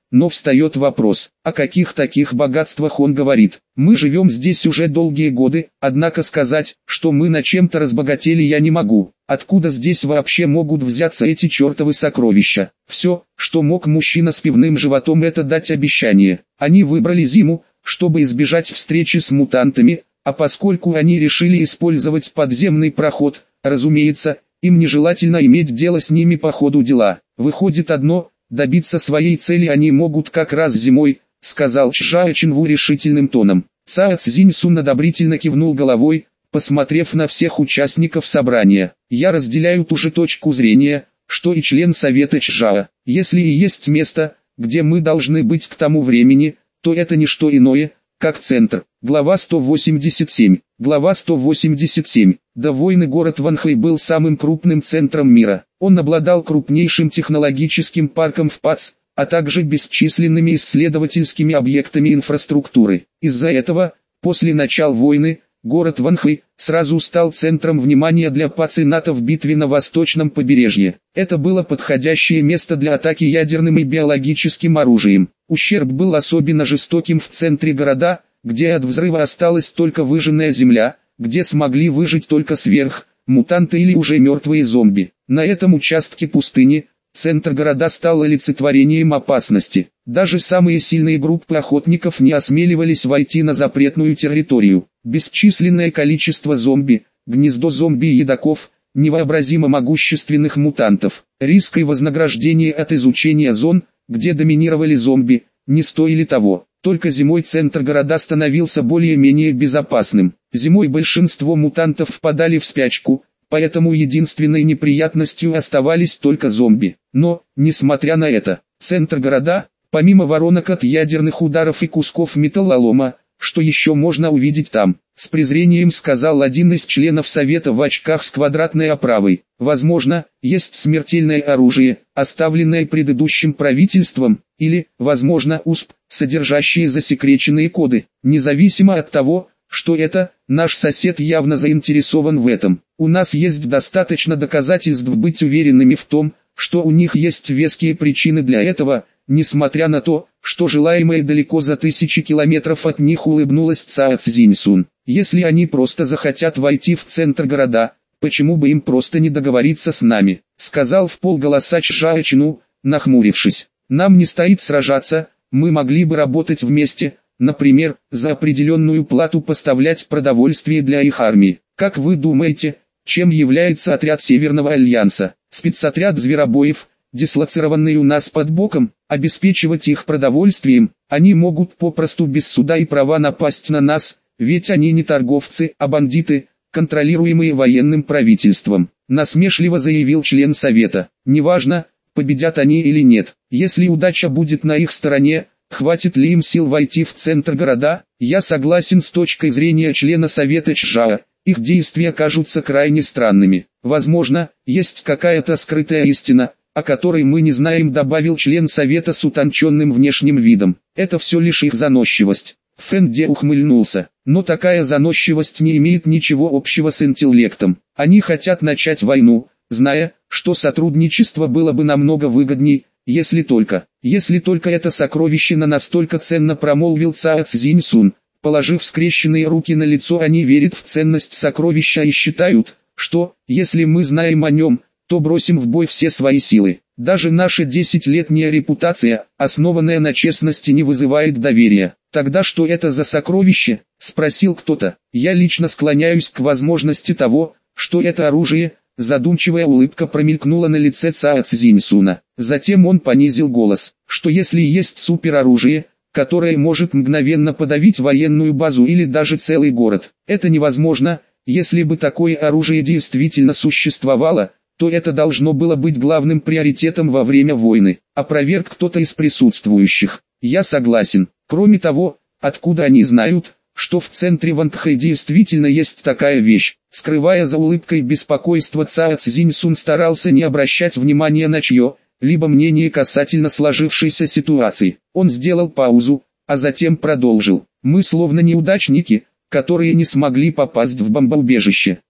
но встает вопрос, о каких таких богатствах он говорит. Мы живем здесь уже долгие годы, однако сказать, что мы на чем-то разбогатели, я не могу. Откуда здесь вообще могут взяться эти чертовы сокровища? Все, что мог мужчина с пивным животом, это дать обещание. Они выбрали зиму, чтобы избежать встречи с мутантами, а поскольку они решили использовать подземный проход, разумеется, им нежелательно иметь дело с ними по ходу дела. Выходит одно, добиться своей цели они могут как раз зимой, сказал Чжао Чинву решительным тоном. Цао Цзиньсун одобрительно кивнул головой, посмотрев на всех участников собрания. Я разделяю ту же точку зрения, что и член совета Чжао. Если и есть место, где мы должны быть к тому времени, то это не что иное, как центр. Глава сто восемьдесят семь. Глава сто восемьдесят семь. До войны город Ванхэй был самым крупным центром мира. Он обладал крупнейшим технологическим парком в ПАЦ, а также бесчисленными исследовательскими объектами инфраструктуры. Из-за этого, после начала войны, город Ванхэй сразу стал центром внимания для ПАЦ и НАТО в битве на восточном побережье. Это было подходящее место для атаки ядерным и биологическим оружием. Ущерб был особенно жестоким в центре города, где от взрыва осталась только выжженная земля, где смогли выжить только сверх, мутанты или уже мертвые зомби. На этом участке пустыни, центр города стал олицетворением опасности. Даже самые сильные группы охотников не осмеливались войти на запретную территорию. Бесчисленное количество зомби, гнездо зомби и едоков, невообразимо могущественных мутантов. Риск и вознаграждение от изучения зон, где доминировали зомби, не стоили того. Только зимой центр города становился более-менее безопасным. Зимой большинство мутантов впадали в спячку, поэтому единственной неприятностью оставались только зомби. Но, несмотря на это, центр города, помимо воронок от ядерных ударов и кусков металлолома, что еще можно увидеть там, с презрением сказал один из членов совета в очках с квадратной оправой. Возможно, есть смертельное оружие, оставленное предыдущим правительством, или, возможно, УСП, содержащие засекреченные коды. Независимо от того, что это, наш сосед явно заинтересован в этом. У нас есть достаточно доказательств быть уверенными в том, что у них есть веские причины для этого, несмотря на то, что желаемое далеко за тысячи километров от них, улыбнулась Цао Цзиньсун. Если они просто захотят войти в центр города, почему бы им просто не договориться с нами, сказал вполголоса Чжао Чину, нахмурившись. Нам не стоит сражаться, мы могли бы работать вместе, например, за определенную плату поставлять продовольствие для их армии. Как вы думаете, чем является отряд Северного Альянса? Спецотряд зверобоев, дислоцированный у нас под боком, обеспечивать их продовольствием? Они могут попросту без суда и права напасть на нас, ведь они не торговцы, а бандиты, контролируемые военным правительством. Насмешливо заявил член совета. Неважно, победят они или нет. Если удача будет на их стороне, хватит ли им сил войти в центр города? Я согласен с точкой зрения члена совета Чжао. Их действия кажутся крайне странными. Возможно, есть какая-то скрытая истина, о которой мы не знаем, добавил член совета с утонченным внешним видом. Это все лишь их заносчивость. Фэн Де ухмыльнулся. Но такая заносчивость не имеет ничего общего с интеллектом. Они хотят начать войну, зная, что сотрудничество было бы намного выгодней, если только, если только это сокровищно настолько ценно, промолвил Цао Цзиньсун. Положив скрещенные руки на лицо, они верят в ценность сокровища и считают, что, если мы знаем о нем, то бросим в бой все свои силы. Даже наша десятилетняя репутация, основанная на честности, не вызывает доверия. Тогда что это за сокровище? Спросил кто-то. Я лично склоняюсь к возможности того, что это оружие. Задумчивая улыбка промелькнула на лице Цао Цзиньсуна. Затем он понизил голос, что если есть супероружие, которое может мгновенно подавить военную базу или даже целый город, это невозможно. Если бы такое оружие действительно существовало, то это должно было быть главным приоритетом во время войны. Опроверг кто-то из присутствующих. Я согласен. Кроме того, откуда они знают, что в центре Ванхэй действительно есть такая вещь? Скрывая за улыбкой беспокойство, Цао Цзиньсун старался не обращать внимания на чье либо мнение касательно сложившейся ситуации. Он сделал паузу, а затем продолжил. Мы словно неудачники, которые не смогли попасть в бомбоубежище.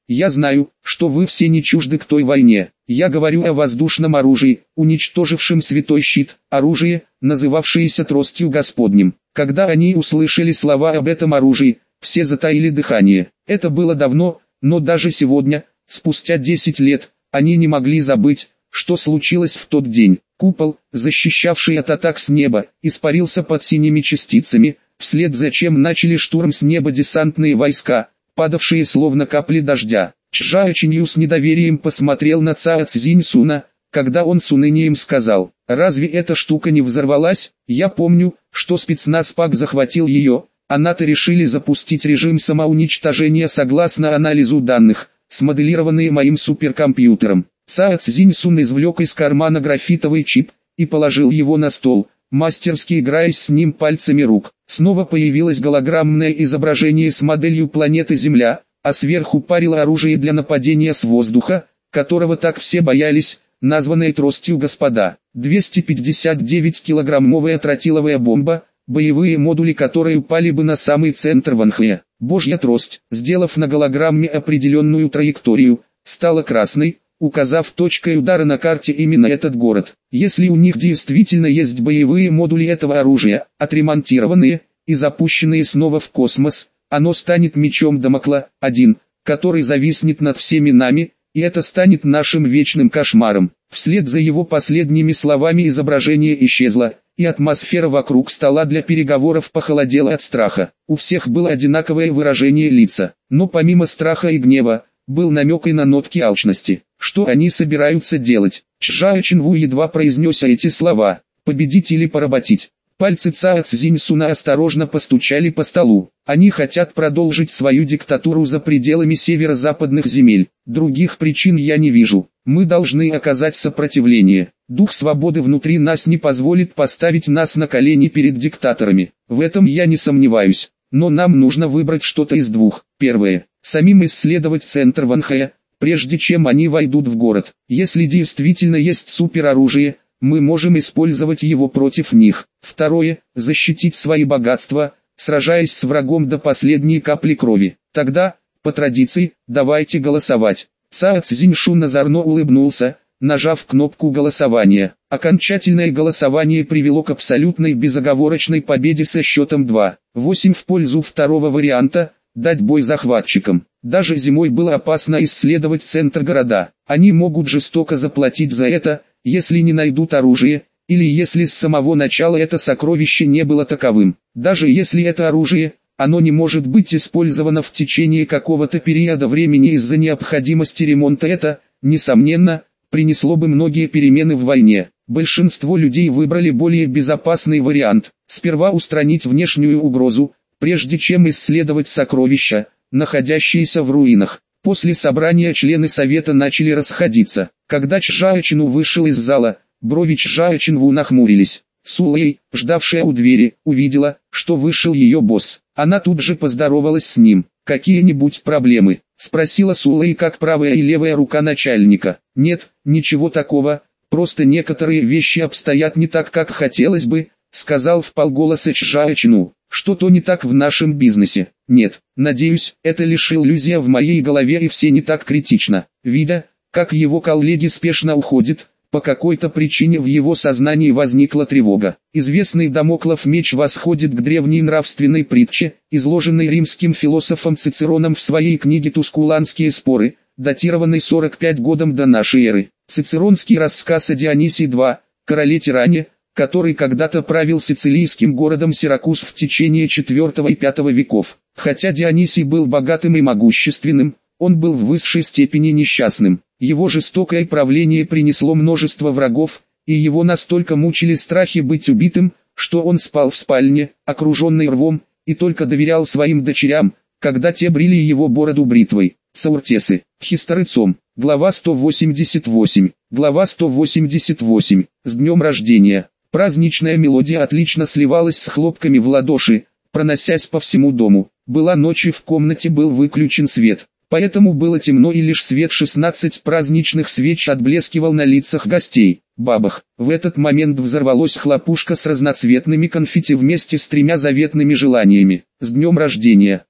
Я знаю, что вы все не чужды к той войне. Я говорю о воздушном оружии, уничтожившем святой щит, оружие, называвшееся тростью Господним. Когда они услышали слова об этом оружии, все затаили дыхание. Это было давно, но даже сегодня, спустя десять лет, они не могли забыть, что случилось в тот день. Купол, защищавший от атак с неба, испарился под синими частицами, вслед за чем начали штурм с неба десантные войска, падавшие словно капли дождя. Чжао Чинью с недоверием посмотрел на Цао Цзиньсуна, когда он с унынием сказал: «Разве эта штука не взорвалась? Я помню, что спецназ ПАК захватил ее, а НАТО решили запустить режим самоуничтожения согласно анализу данных, смоделированные моим суперкомпьютером». Цао Цзиньсун извлек из кармана графитовый чип и положил его на стол, мастерски играясь с ним пальцами рук. Снова появилось голограммное изображение с моделью планеты Земля, а сверху парило оружие для нападения с воздуха, которого так все боялись, названное тростью Господа. двести пятьдесят девять килограммовая тротиловая бомба, боевые модули которой упали бы на самый центр Ванхэ. Божья трость, сделав на голограмме определенную траекторию, стала красной, указав точкой удара на карте именно этот город. Если у них действительно есть боевые модули этого оружия, отремонтированные и запущенные снова в космос, оно станет мечом Дамокла, один, который зависнет над всеми нами, и это станет нашим вечным кошмаром. Вслед за его последними словами изображение исчезло, и атмосфера вокруг стола для переговоров похолодела от страха. У всех было одинаковое выражение лица, но помимо страха и гнева, был намек и на нотки алчности. Что они собираются делать? Чжао Чинву едва произнес эти слова: победить или поработить. Пальцы Цао Цзиньсуна осторожно постучали по столу. Они хотят продолжить свою диктатуру за пределами северо-западных земель. Других причин я не вижу. Мы должны оказать сопротивление. Дух свободы внутри нас не позволит поставить нас на колени перед диктаторами. В этом я не сомневаюсь. Но нам нужно выбрать что-то из двух. Первое. Самим исследовать центр Ванхэ, прежде чем они войдут в город. Если действительно есть супероружие, мы можем использовать его против них. Второе. Защитить свои богатства, сражаясь с врагом до последней капли крови. Тогда, по традиции, давайте голосовать. Цао Цзиньшун озорно улыбнулся, нажав кнопку голосования. Окончательное голосование привело к абсолютной безоговорочной победе со счетом два восемь в пользу второго варианта, дать бой захватчикам. Даже зимой было опасно исследовать центр города. Они могут жестоко заплатить за это, если не найдут оружие, или если с самого начала это сокровище не было таковым. Даже если это оружие, оно не может быть использовано в течение какого-то периода времени из-за необходимости ремонта. Это, несомненно, принесло бы многие перемены в войне. Большинство людей выбрали более безопасный вариант. Сперва устранить внешнюю угрозу, прежде чем исследовать сокровища, находящиеся в руинах. После собрания члены совета начали расходиться. Когда Чжао Чинву вышел из зала, брови Чжао Чинву нахмурились. Сулэй, ждавшая у двери, увидела, что вышел ее босс. Она тут же поздоровалась с ним. «Какие-нибудь проблемы?» – спросила Сулэй как правая и левая рука начальника. «Нет, ничего такого, просто некоторые вещи обстоят не так, как хотелось бы», – сказал вполголоса Чжао Чинву. «Что-то не так в нашем бизнесе?» «Нет, надеюсь, это лишь иллюзия в моей голове и все не так критично». Видя, как его коллеги спешно уходят, по какой-то причине в его сознании возникла тревога. Известный Дамоклов меч восходит к древней нравственной притче, изложенной римским философом Цицероном в своей книге «Тускуланские споры», датированной сорок пятым годом до нашей эры. Цицеронский рассказ о Дионисии втором, короле-тиране, который когда-то правил сицилийским городом Сиракуз в течение четвёртого и пятого веков. Хотя Дионисий был богатым и могущественным, он был в высшей степени несчастным. Его жестокое правление принесло множество врагов, и его настолько мучили страхи быть убитым, что он спал в спальне, окруженный рвом, и только доверял своим дочерям, когда те брили его бороду бритвой. Цауртесы. Хисторыцом. Глава сто восемьдесят восемь. Глава сто восемьдесят восемь. С днем рождения. Праздничная мелодия отлично сливалась с хлопками в ладоши, проносясь по всему дому. Была ночь и в комнате был выключен свет. Поэтому было темно и лишь свет шестнадцати праздничных свеч отблескивал на лицах гостей. Бабах! В этот момент взорвалась хлопушка с разноцветными конфетти вместе с тремя заветными желаниями. «С днем рождения!»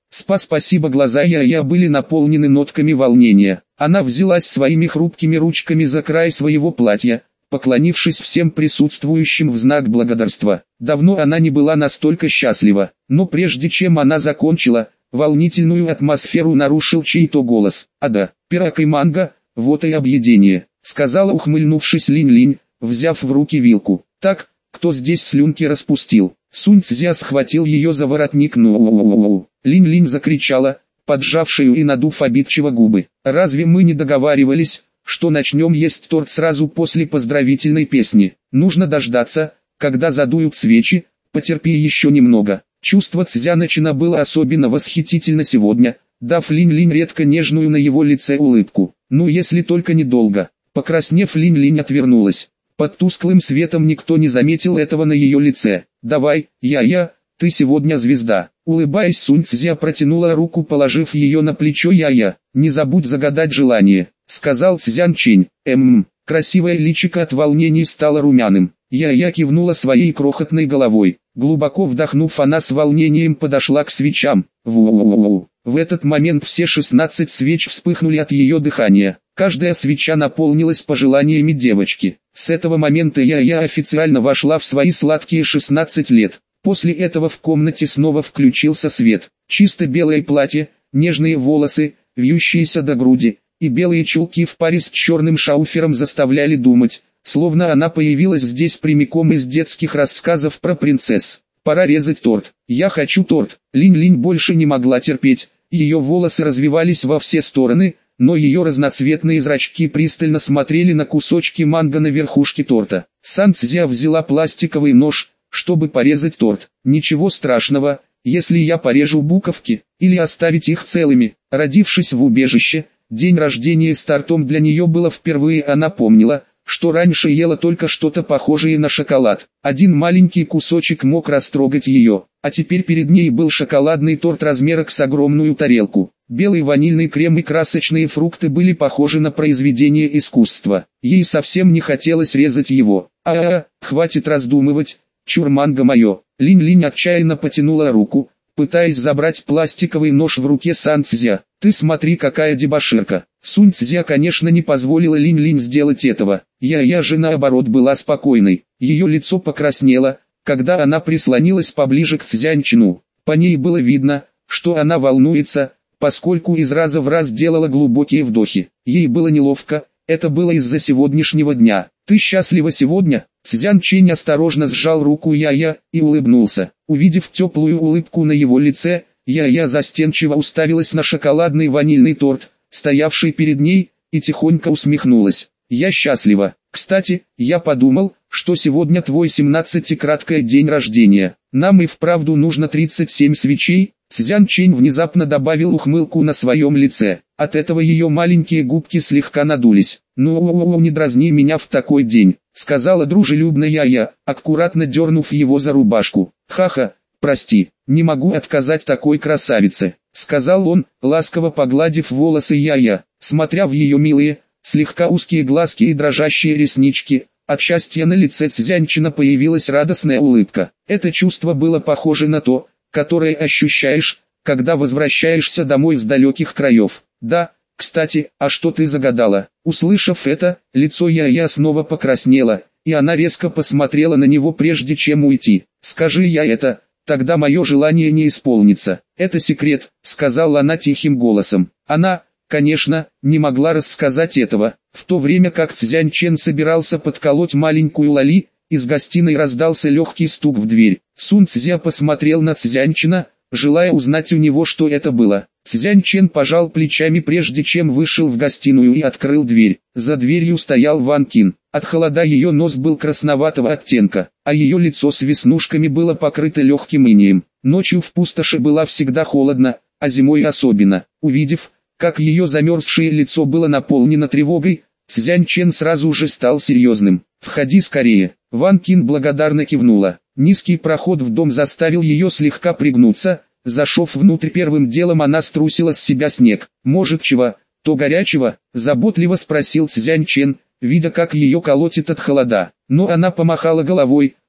Спа спасибо. Глаза Я-Я были наполнены нотками волнения. Она взялась своими хрупкими ручками за край своего платья, поклонившись всем присутствующим в знак благодарства. Давно она не была настолько счастлива, но прежде чем она закончила, волнительную атмосферу нарушил чей-то голос. «Ада, пирог и манго, вот и объедение», — сказала, ухмыльнувшись, Линь-Линь, взяв в руки вилку. «Так, кто здесь слюнки распустил?» Сунь Цзя схватил ее за воротник. «Ну-у-у-у-у!» Линь-Линь закричала, поджав шею и надув обидчиво губы. «Разве мы не договаривались, что начнем есть торт сразу после поздравительной песни? Нужно дождаться, когда задуют свечи, потерпи еще немного». Чувство Цзянычина было особенно восхитительно сегодня, дав Линь-Линь редко нежную на его лице улыбку. «Ну если только недолго». Покраснев, Линь-Линь отвернулась. Под тусклым светом никто не заметил этого на ее лице. «Давай, Я-Я, ты сегодня звезда». Улыбаясь, Сунь Цзя протянула руку, положив ее на плечо. «Я-Я, не забудь загадать желание», — сказал Цзян Чэнь. «Эм, красивое личико от волнений стало румяным». Я-Я кивнула своей крохотной головой. Глубоко вдохнув, она с волнением подошла к свечам. Ву-ву-ву. В этот момент все шестнадцать свеч вспыхнули от ее дыхания. Каждая свеча наполнилась пожеланиями девочки. С этого момента Я-Я официально вошла в свои сладкие шестнадцать лет. После этого в комнате снова включился свет. Чисто белое платье, нежные волосы, вьющиеся до груди, и белые чулки в паре с черным шауфером заставляли думать, словно она появилась здесь прямиком из детских рассказов про принцесс. «Пора резать торт. Я хочу торт». Линь-Линь больше не могла терпеть. Ее волосы развивались во все стороны, но ее разноцветные зрачки пристально смотрели на кусочки манго на верхушке торта. Сан Цзя взяла пластиковый нож, чтобы порезать торт. «Ничего страшного, если я порежу буковки, или оставить их целыми». Родившись в убежище, день рождения с тортом для нее было впервые. Она помнила, что раньше ела только что-то похожее на шоколад. Один маленький кусочек мог растрогать ее, а теперь перед ней был шоколадный торт размера с огромную тарелку. Белый ванильный крем и красочные фрукты были похожи на произведение искусства. Ей совсем не хотелось резать его. «А-а-а, хватит раздумывать, чур манго мое». Линь-Линь отчаянно потянула руку, пытаясь забрать пластиковый нож в руке Сан Цзя. «Ты смотри, какая дебоширка». Сунь Цзя, конечно, не позволила Линь-Линь сделать этого. Я-Я же наоборот была спокойной. Ее лицо покраснело, когда она прислонилась поближе к Цзянчину. По ней было видно, что она волнуется, поскольку из раза в раз делала глубокие вдохи. Ей было неловко, это было из-за сегодняшнего дня. «Ты счастлива сегодня?» Цзян Чэнь осторожно сжал руку Я-Я и улыбнулся. Увидев теплую улыбку на его лице, Я-Я застенчиво уставилась на шоколадный ванильный торт, стоявший перед ней, и тихонько усмехнулась. «Я счастлива. Кстати, я подумал, что сегодня твой семнадцатикратный день рождения. Нам и вправду нужно тридцать семь свечей». Цзян Чэнь внезапно добавил ухмылку на своем лице. От этого ее маленькие губки слегка надулись. «Ну, не дразни меня в такой день», — сказала дружелюбно Я-Я, аккуратно дернув его за рубашку. «Ха-ха, прости, не могу отказать такой красавице», — сказал он, ласково погладив волосы Я-Я, смотря в ее милые, слегка узкие глазки и дрожащие реснички. От счастья на лице Цзянчина появилась радостная улыбка. Это чувство было похоже на то, которое ощущаешь, когда возвращаешься домой с далеких краев. «Да, кстати, а что ты загадала?» Услышав это, лицо Я-Я снова покраснело, и она резко посмотрела на него, прежде чем уйти. «Скажи я это, тогда мое желание не исполнится». «Это секрет», — сказала она тихим голосом. Она, конечно, не могла рассказать этого. В то время как Цзянь Чен собирался подколоть маленькую Лали, из гостиной раздался легкий стук в дверь. Сунь Цзя посмотрел на Цзянчина, желая узнать у него, что это было. Цзянь Чен пожал плечами, прежде чем вышел в гостиную и открыл дверь. За дверью стоял Ван Кин. От холода ее нос был красноватого оттенка, а ее лицо с веснушками было покрыто легким инеем. Ночью в пустоши было всегда холодно, а зимой особенно. Увидев, как ее замерзшее лицо было наполнено тревогой, Цзянь Чен сразу же стал серьезным. «Входи скорее». Ван Кин благодарно кивнула. Низкий проход в дом заставил ее слегка пригнуться. Зашов внутрь, первым делом она струсила с себя снег. «Может, чего, то горячего?» – заботливо спросил Цзянь Чен, видя, как ее колотит от холода. Но она помахала головой,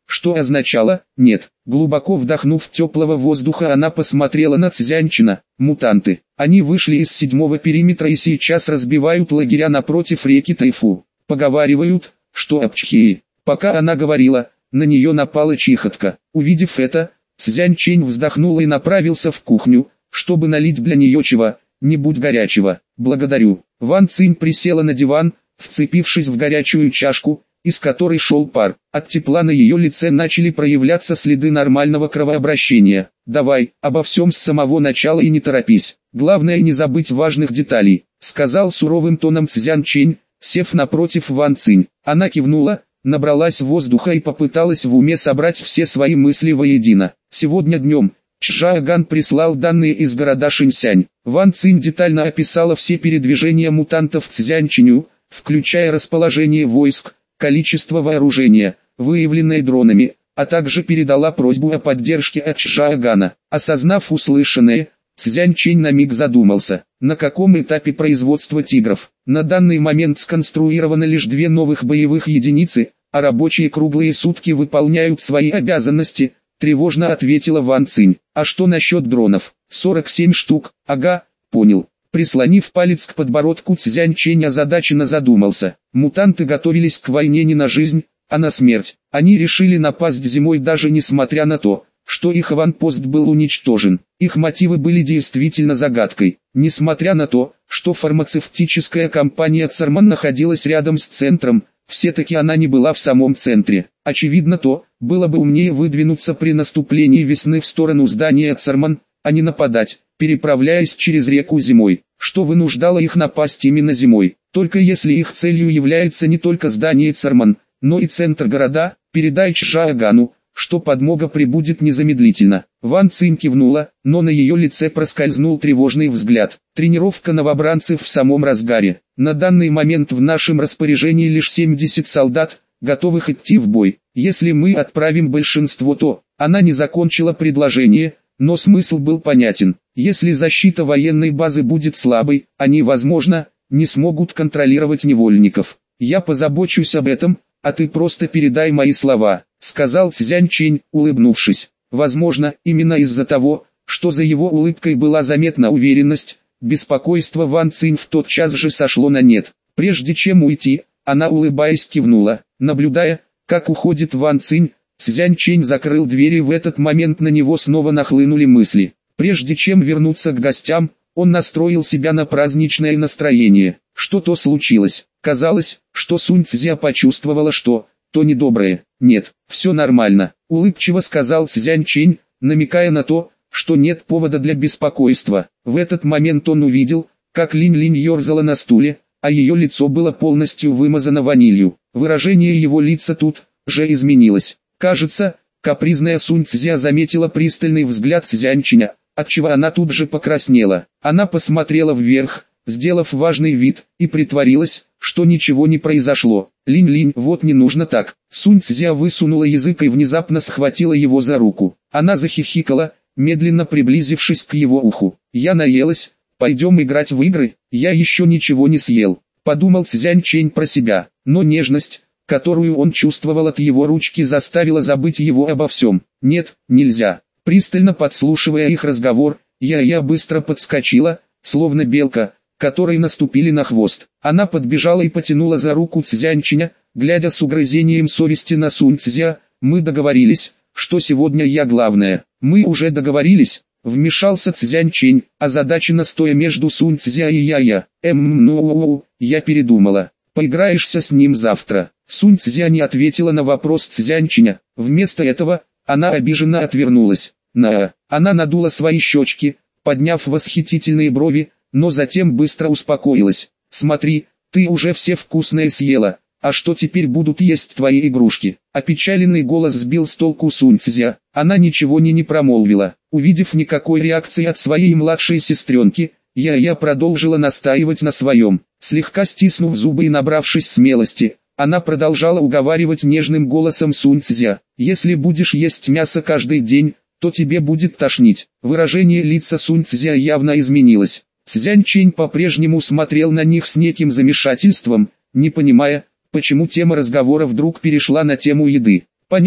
что означало «нет». Глубоко вдохнув теплого воздуха, она посмотрела на Цзянчина. Мутанты. Они вышли из седьмого периметра и сейчас разбивают лагеря напротив реки Тайфу. Поговаривают, что Апчхи. Пока она говорила, на нее напала чехотка. Увидев это, Цзянчень вздохнул и направился в кухню, чтобы налить для нее чего-нибудь горячего. «Благодарю». Ван Цинь присела на диван, вцепившись в горячую чашку, из которой шел пар. От тепла на ее лице начали проявляться следы нормального кровообращения. «Давай, обо всем с самого начала и не торопись. Главное не забыть важных деталей», — сказал суровым тоном Цзянчень, сев напротив Ван Цинь. Она кивнула, набралась воздуха и попыталась в уме собрать все свои мысли воедино. Сегодня днем Чжаоган прислал данные из города Шинсянь. Ван Цинь детально описала все передвижения мутантов Цзянченю, включая расположение войск, количество вооружения, выявленное дронами, а также передала просьбу о поддержке от Чжаогана. Осознав услышанное, Цзянчень на миг задумался, на каком этапе производства тигров. На данный момент сконструировано лишь две новых боевых единицы, а рабочие круглые сутки выполняют свои обязанности, тревожно ответила Ван Цинь. А что насчет дронов? сорок семь штук, ага, понял. Прислонив палец к подбородку, Цзянчень озадаченно задумался. Мутанты готовились к войне не на жизнь, а на смерть. Они решили напасть зимой даже несмотря на то, что их аванпост был уничтожен. Их мотивы были действительно загадкой. Несмотря на то, что фармацевтическая компания Царман находилась рядом с центром, все-таки она не была в самом центре. Очевидно, то было бы умнее выдвинуться при наступлении весны в сторону здания Царман, а не нападать, переправляясь через реку зимой, что вынуждало их напасть именно зимой. Только если их целью является не только здание Царман, но и центр города, передай Чжаогану, что подмога прибудет незамедлительно. Ван Цинь кивнула, но на ее лице проскользнул тревожный взгляд. Тренировка новобранцев в самом разгаре. На данный момент в нашем распоряжении лишь семьдесят солдат, готовых идти в бой. Если мы отправим большинство, то... Она не закончила предложение, но смысл был понятен. Если защита военной базы будет слабой, они, возможно, не смогут контролировать невольников. Я позабочусь об этом, а ты просто передай мои слова, сказал Цзянчень, улыбнувшись. Возможно, именно из-за того, что за его улыбкой была заметна уверенность, беспокойство Ван Цинь в тот час же сошло на нет. Прежде чем уйти, она, улыбаясь, кивнула. Наблюдая, как уходит Ван Цинь, Цзянчень закрыл дверь, и в этот момент на него снова нахлынули мысли. Прежде чем вернуться к гостям, он настроил себя на праздничное настроение. Что-то случилось. Казалось, что Сунь Цзя почувствовала что-то недоброе. «Нет, все нормально», — улыбчиво сказал Цзянчень, намекая на то, что нет повода для беспокойства. В этот момент он увидел, как Линь-Линь ерзала на стуле, а ее лицо было полностью вымазано ванилью. Выражение его лица тут же изменилось. Кажется, капризная Сунь Цзя заметила пристальный взгляд Цзянченя, отчего она тут же покраснела. Она посмотрела вверх, сделав важный вид, и притворилась, что ничего не произошло. «Линь-Линь, вот не нужно так». Сунь Цзя высунула язык и внезапно схватила его за руку. Она захихикала, медленно приблизившись к его уху. «Я наелась, пойдем играть в игры, я еще ничего не съел», — подумал Цзянчень про себя. Но нежность, которую он чувствовал от его ручки, заставила забыть его обо всем. «Нет, нельзя». Пристально подслушивая их разговор, Я-Я быстро подскочила, словно белка, которой наступили на хвост. Она подбежала и потянула за руку Цзянченя, глядя с угрызением совести на Сунь Цзя. «Мы договорились, что сегодня я главная». «Мы уже договорились», — вмешался Цзянчень, озадаченно стоя между Сунь Цзя и Я-Я. «Эм, ну, я передумала. Поиграешься с ним завтра». Сунь Цзя не ответила на вопрос Цзянченя. Вместо этого, она обиженно отвернулась. «На». Она надула свои щечки, подняв восхитительные брови, но затем быстро успокоилась. «Смотри, ты уже все вкусное съела, а что теперь будут есть твои игрушки?» Опечаленный голос сбил с толку Сунь Цзя. Она ничего не не промолвила. Увидев никакой реакции от своей младшей сестренки, Я-Я продолжила настаивать на своем. Слегка стиснув зубы и набравшись смелости, она продолжала уговаривать нежным голосом Сунь Цзя. «Если будешь есть мясо каждый день, то тебе будет тошнить». Выражение лица Сунь Цзя явно изменилось. Цзянчень по-прежнему смотрел на них с неким замешательством, не понимая, почему тема разговора вдруг перешла на тему еды. Поняв,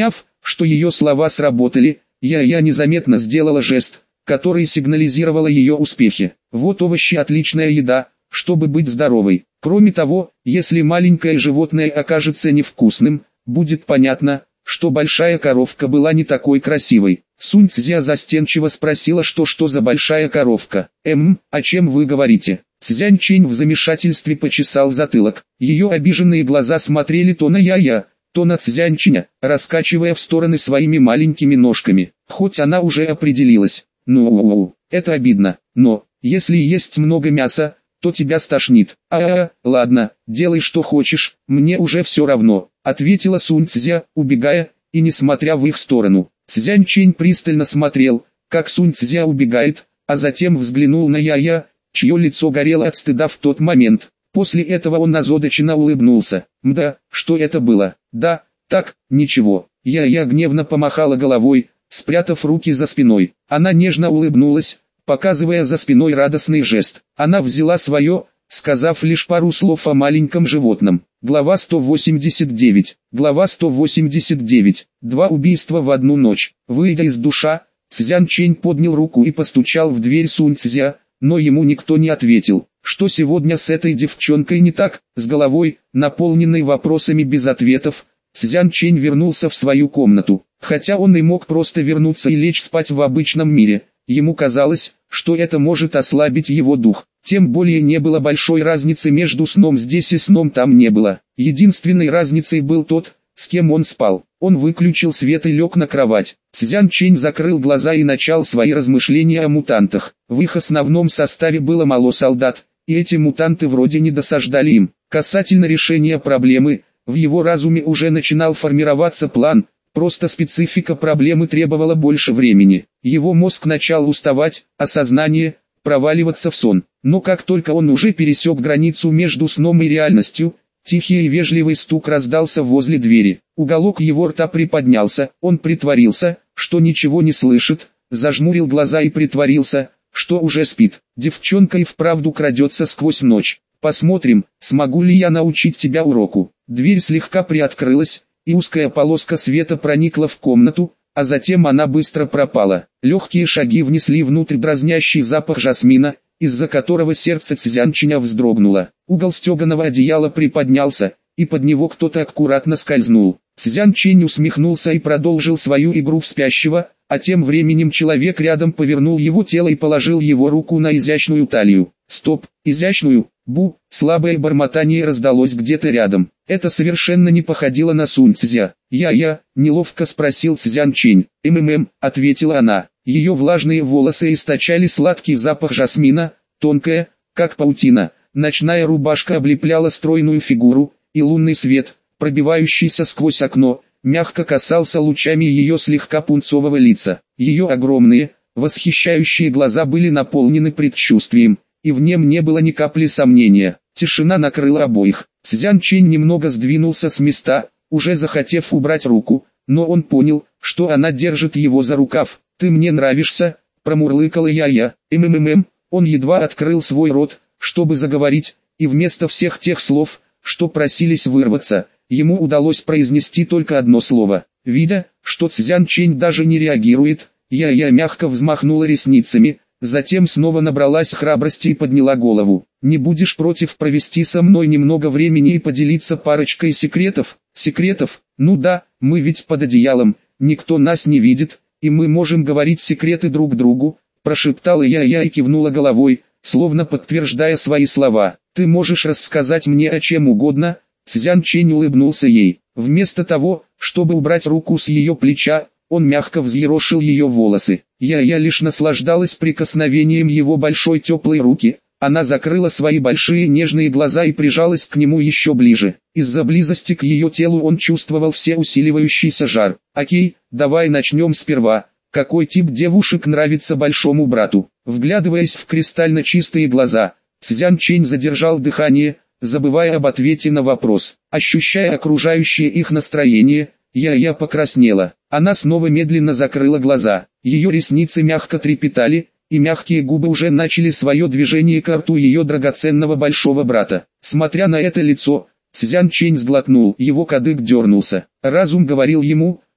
что ее слова сработали. Я-я незаметно сделала жест, который сигнализировал о ее успехе. Вот овощи, отличная еда, чтобы быть здоровой. Кроме того, если маленькое животное окажется невкусным, будет понятно, что большая коровка была не такой красивой. Сунь Цзя застенчиво спросила, что что за большая коровка. Эм, о чем вы говорите? Цзянь Чэнь в замешательстве почесал затылок. Ее обиженные глаза смотрели то на Я-Я, то на Цзянь Чэня, раскачивая в стороны своими маленькими ножками. Хоть она уже определилась. Ну, это обидно, но, если есть много мяса, то тебя стошнит. А-а, ладно, делай что хочешь, мне уже все равно, ответила Сунь Цзя, убегая, и не смотря в их сторону. Цзянь Чэнь пристально смотрел, как Сунь Цзя убегает, а затем взглянул на Я-Я, чье лицо горело от стыда в тот момент. После этого он озадаченно улыбнулся. Мда, что это было? Да, так, ничего. Я-Я гневно помахала головой, спрятав руки за спиной. Она нежно улыбнулась, показывая за спиной радостный жест. Она взяла свое, сказав лишь пару слов о маленьком животном. Глава сто восемьдесят девять. Глава сто восемьдесят девять. Два убийства в одну ночь. Выйдя из душа, Цзянь Чэнь поднял руку и постучал в дверь Сунь Цзя, но ему никто не ответил. Что сегодня с этой девчонкой не так? С головой, наполненной вопросами без ответов, Цзянь Чэнь вернулся в свою комнату. Хотя он и мог просто вернуться и лечь спать в обычном мире, ему казалось, что это может ослабить его дух. Тем более не было большой разницы между сном здесь и сном там не было. Единственной разницей был тот, с кем он спал. Он выключил свет и лег на кровать. Цзянь Чэнь закрыл глаза и начал свои размышления о мутантах. В их основном составе было мало солдат, и эти мутанты вроде не досаждали им. Касательно решения проблемы, в его разуме уже начинал формироваться план, просто специфика проблемы требовала больше времени. Его мозг начал уставать, а сознание – проваливаться в сон. Но как только он уже пересек границу между сном и реальностью, тихий и вежливый стук раздался возле двери. Уголок его рта приподнялся, он притворился, что ничего не слышит, зажмурил глаза и притворился, что уже спит. Девчонка и вправду крадется сквозь ночь. Посмотрим, смогу ли я научить тебя уроку. Дверь слегка приоткрылась, и узкая полоска света проникла в комнату, а затем она быстро пропала. Легкие шаги внесли внутрь дразнящий запах жасмина, из-за которого сердце Цзянь Чэня вздрогнуло. Угол стеганого одеяла приподнялся, и под него кто-то аккуратно скользнул. Цзянь Чэнь усмехнулся и продолжил свою игру в спящего, а тем временем человек рядом повернул его тело и положил его руку на изящную талию. Стоп, изящную, бу, слабое бормотание раздалось где-то рядом. Это совершенно не походило на Сунь Цзя. «Я-я», неловко спросил Цзянь Чэнь. «Ммм», ответила она. Ее влажные волосы источали сладкий запах жасмина, тонкая, как паутина. Ночная рубашка облепляла стройную фигуру, и лунный свет, пробивающийся сквозь окно, мягко касался лучами ее слегка пунцового лица. Ее огромные, восхищающие глаза были наполнены предчувствием, и в нем не было ни капли сомнения. Тишина накрыла обоих. Цзянь Чэнь немного сдвинулся с места, уже захотев убрать руку, но он понял, что она держит его за рукав. «Ты мне нравишься», — промурлыкала Я-Я. «Ммм». Он едва открыл свой рот, чтобы заговорить, и вместо всех тех слов, что просились вырваться, ему удалось произнести только одно слово. Видя, что Цзянь Чэнь даже не реагирует, Я-Я мягко взмахнула ресницами, затем снова набралась храбрости и подняла голову. «Не будешь против провести со мной немного времени и поделиться парочкой секретов?» «Секретов? Ну да, мы ведь под одеялом, никто нас не видит, и мы можем говорить секреты друг другу», прошептала Я-Я и кивнула головой, словно подтверждая свои слова. «Ты можешь рассказать мне о чем угодно?» Цзянь Чэнь улыбнулся ей. Вместо того, чтобы убрать руку с ее плеча, он мягко взъерошил ее волосы. Я-Я лишь наслаждалась прикосновением его большой теплой руки. Она закрыла свои большие нежные глаза и прижалась к нему еще ближе. Из-за близости к ее телу он чувствовал все усиливающийся жар. «Окей, давай начнем сперва. Какой тип девушек нравится большому брату?» Вглядываясь в кристально чистые глаза, Цзянь Чэнь задержал дыхание, забывая об ответе на вопрос. Ощущая окружающее их настроение, Я-Я покраснела. Она снова медленно закрыла глаза. Ее ресницы мягко трепетали, и мягкие губы уже начали свое движение к рту ее драгоценного большого брата. Смотря на это лицо, Цзянь Чэнь сглотнул, его кадык дернулся. Разум говорил ему,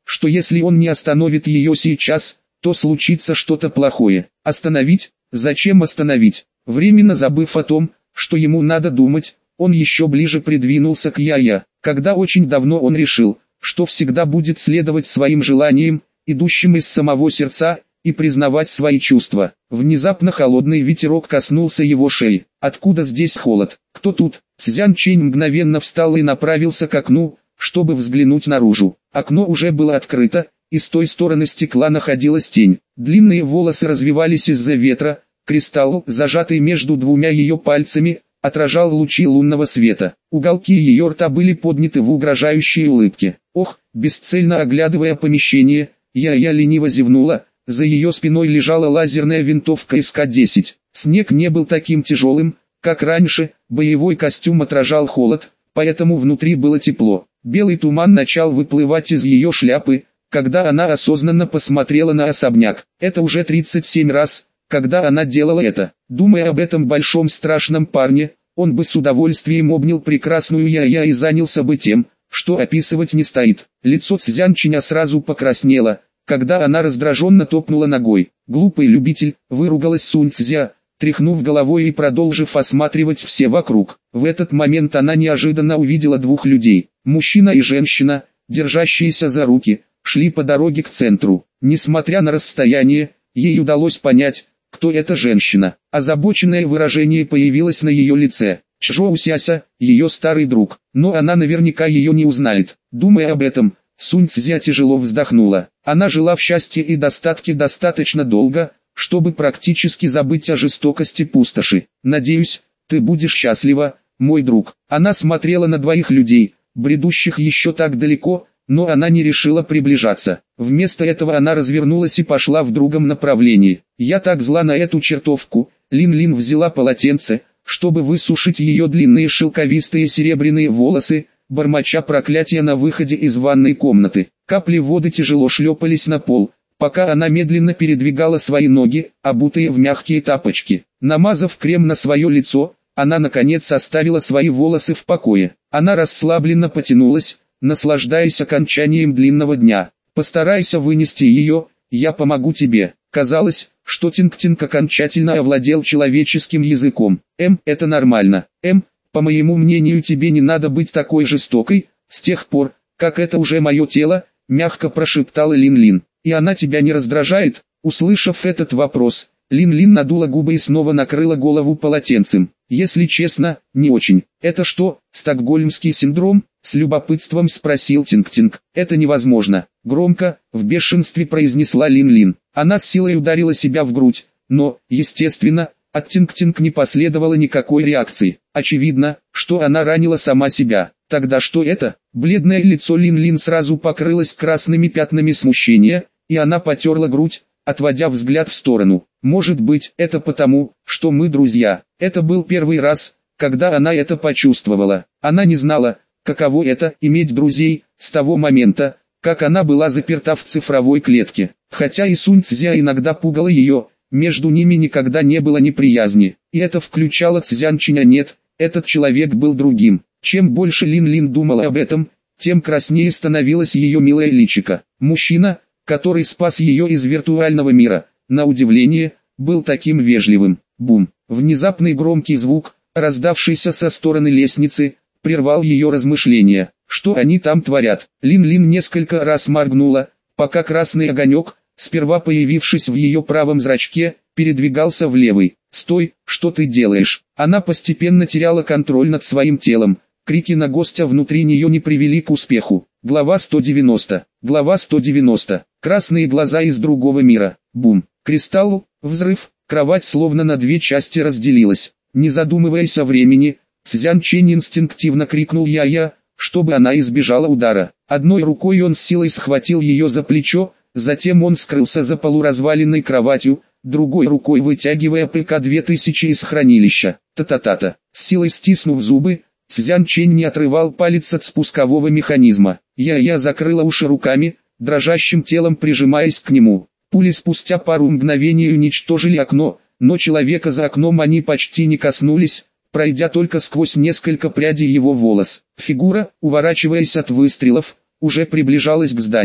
что если он не остановит ее сейчас, то случится что-то плохое. Остановить? Зачем остановить? Временно забыв о том, что ему надо думать, он еще ближе придвинулся к Я-Я. Когда очень давно он решил, что всегда будет следовать своим желаниям, идущим из самого сердца, и признавать свои чувства. Внезапно холодный ветерок коснулся его шеи. Откуда здесь холод? Кто тут? Цзян Чэнь мгновенно встал и направился к окну, чтобы взглянуть наружу. Окно уже было открыто, и с той стороны стекла находилась тень. Длинные волосы развивались из-за ветра, кристалл, зажатый между двумя ее пальцами, отражал лучи лунного света. Уголки ее рта были подняты в угрожающей улыбке. Ох, бесцельно оглядывая помещение, Я-Я лениво зевнула. За ее спиной лежала лазерная винтовка эс ка десять. Снег не был таким тяжелым, как раньше, боевой костюм отражал холод, поэтому внутри было тепло. Белый туман начал выплывать из ее шляпы, когда она осознанно посмотрела на особняк. Это уже тридцать семь раз, когда она делала это. Думая об этом большом страшном парне, он бы с удовольствием обнял прекрасную Я-Я и занялся бы тем, что описывать не стоит. Лицо Цзян Чэня сразу покраснело, когда она раздраженно топнула ногой. «Глупый любитель», — выругалась Сунь Цзя, тряхнув головой и продолжив осматривать все вокруг. В этот момент она неожиданно увидела двух людей. Мужчина и женщина, держащиеся за руки, шли по дороге к центру. Несмотря на расстояние, ей удалось понять, кто эта женщина. Озабоченное выражение появилось на ее лице. Чжоу Сяся, ее старый друг, но она наверняка ее не узнает. Думая об этом, Сунь Цзя тяжело вздохнула. Она жила в счастье и достатке достаточно долго, чтобы практически забыть о жестокости пустоши. «Надеюсь, ты будешь счастлива, мой друг». Она смотрела на двоих людей, бредущих еще так далеко, но она не решила приближаться. Вместо этого она развернулась и пошла в другом направлении. «Я так зла на эту чертовку». Лин-Лин взяла полотенце, чтобы высушить ее длинные шелковистые серебряные волосы, бормоча проклятия на выходе из ванной комнаты. Капли воды тяжело шлепались на пол, пока она медленно передвигала свои ноги, обутые в мягкие тапочки. Намазав крем на свое лицо, она наконец оставила свои волосы в покое. Она расслабленно потянулась, наслаждаясь окончанием длинного дня. «Постарайся вынести ее, я помогу тебе». Казалось, что Тинг-Тинг окончательно овладел человеческим языком. «Эм, это нормально. Эм, по моему мнению, тебе не надо быть такой жестокой, с тех пор, как это уже мое тело», — мягко прошептала Лин-Лин. «И она тебя не раздражает?» Услышав этот вопрос, Лин-Лин надула губы и снова накрыла голову полотенцем. «Если честно, не очень». «Это что, стокгольмский синдром?» — с любопытством спросил Тинг-Тинг. «Это невозможно», — громко, в бешенстве произнесла Лин-Лин. Она с силой ударила себя в грудь, но, естественно, от Тинг-Тинг не последовало никакой реакции. Очевидно, что она ранила сама себя. Тогда что это? Бледное лицо Лин-Лин сразу покрылось красными пятнами смущения, и она потерла грудь, отводя взгляд в сторону. «Может быть, это потому, что мы друзья». Это был первый раз, когда она это почувствовала. Она не знала, каково это — иметь друзей, с того момента, как она была заперта в цифровой клетке. Хотя и Сунь Цзя иногда пугала ее, между ними никогда не было неприязни. И это включало Цзян Чэня. Нет, этот человек был другим. Чем больше Лин-Лин думала об этом, тем краснее становилось ее милое личико. Мужчина, который спас ее из виртуального мира, на удивление, был таким вежливым. Бум! Внезапный громкий звук, раздавшийся со стороны лестницы, прервал ее размышления. Что они там творят? Лин-Лин несколько раз моргнула, пока красный огонек, сперва появившись в ее правом зрачке, передвигался в левый. «Стой, что ты делаешь?» Она постепенно теряла контроль над своим телом. Крики на гостя внутри нее не привели к успеху. Глава сто девяносто. Глава сто девяносто. Красные глаза из другого мира. Бум. Кристалл, взрыв, кровать словно на две части разделилась. Не задумываясь о времени, Цзян Чэнь инстинктивно крикнул «Я-Я», чтобы она избежала удара. Одной рукой он с силой схватил ее за плечо, затем он скрылся за полуразваленной кроватью, другой рукой вытягивая ПК две тысячи из хранилища. Та-та-та-та. С силой стиснув зубы, Цзян Чэнь не отрывал палец от спускового механизма. Я-Я закрыла уши руками, дрожащим телом прижимаясь к нему. Пули спустя пару мгновений уничтожили окно, но человека за окном они почти не коснулись, пройдя только сквозь несколько прядей его волос. Фигура, уворачиваясь от выстрелов, уже приближалась к зданию.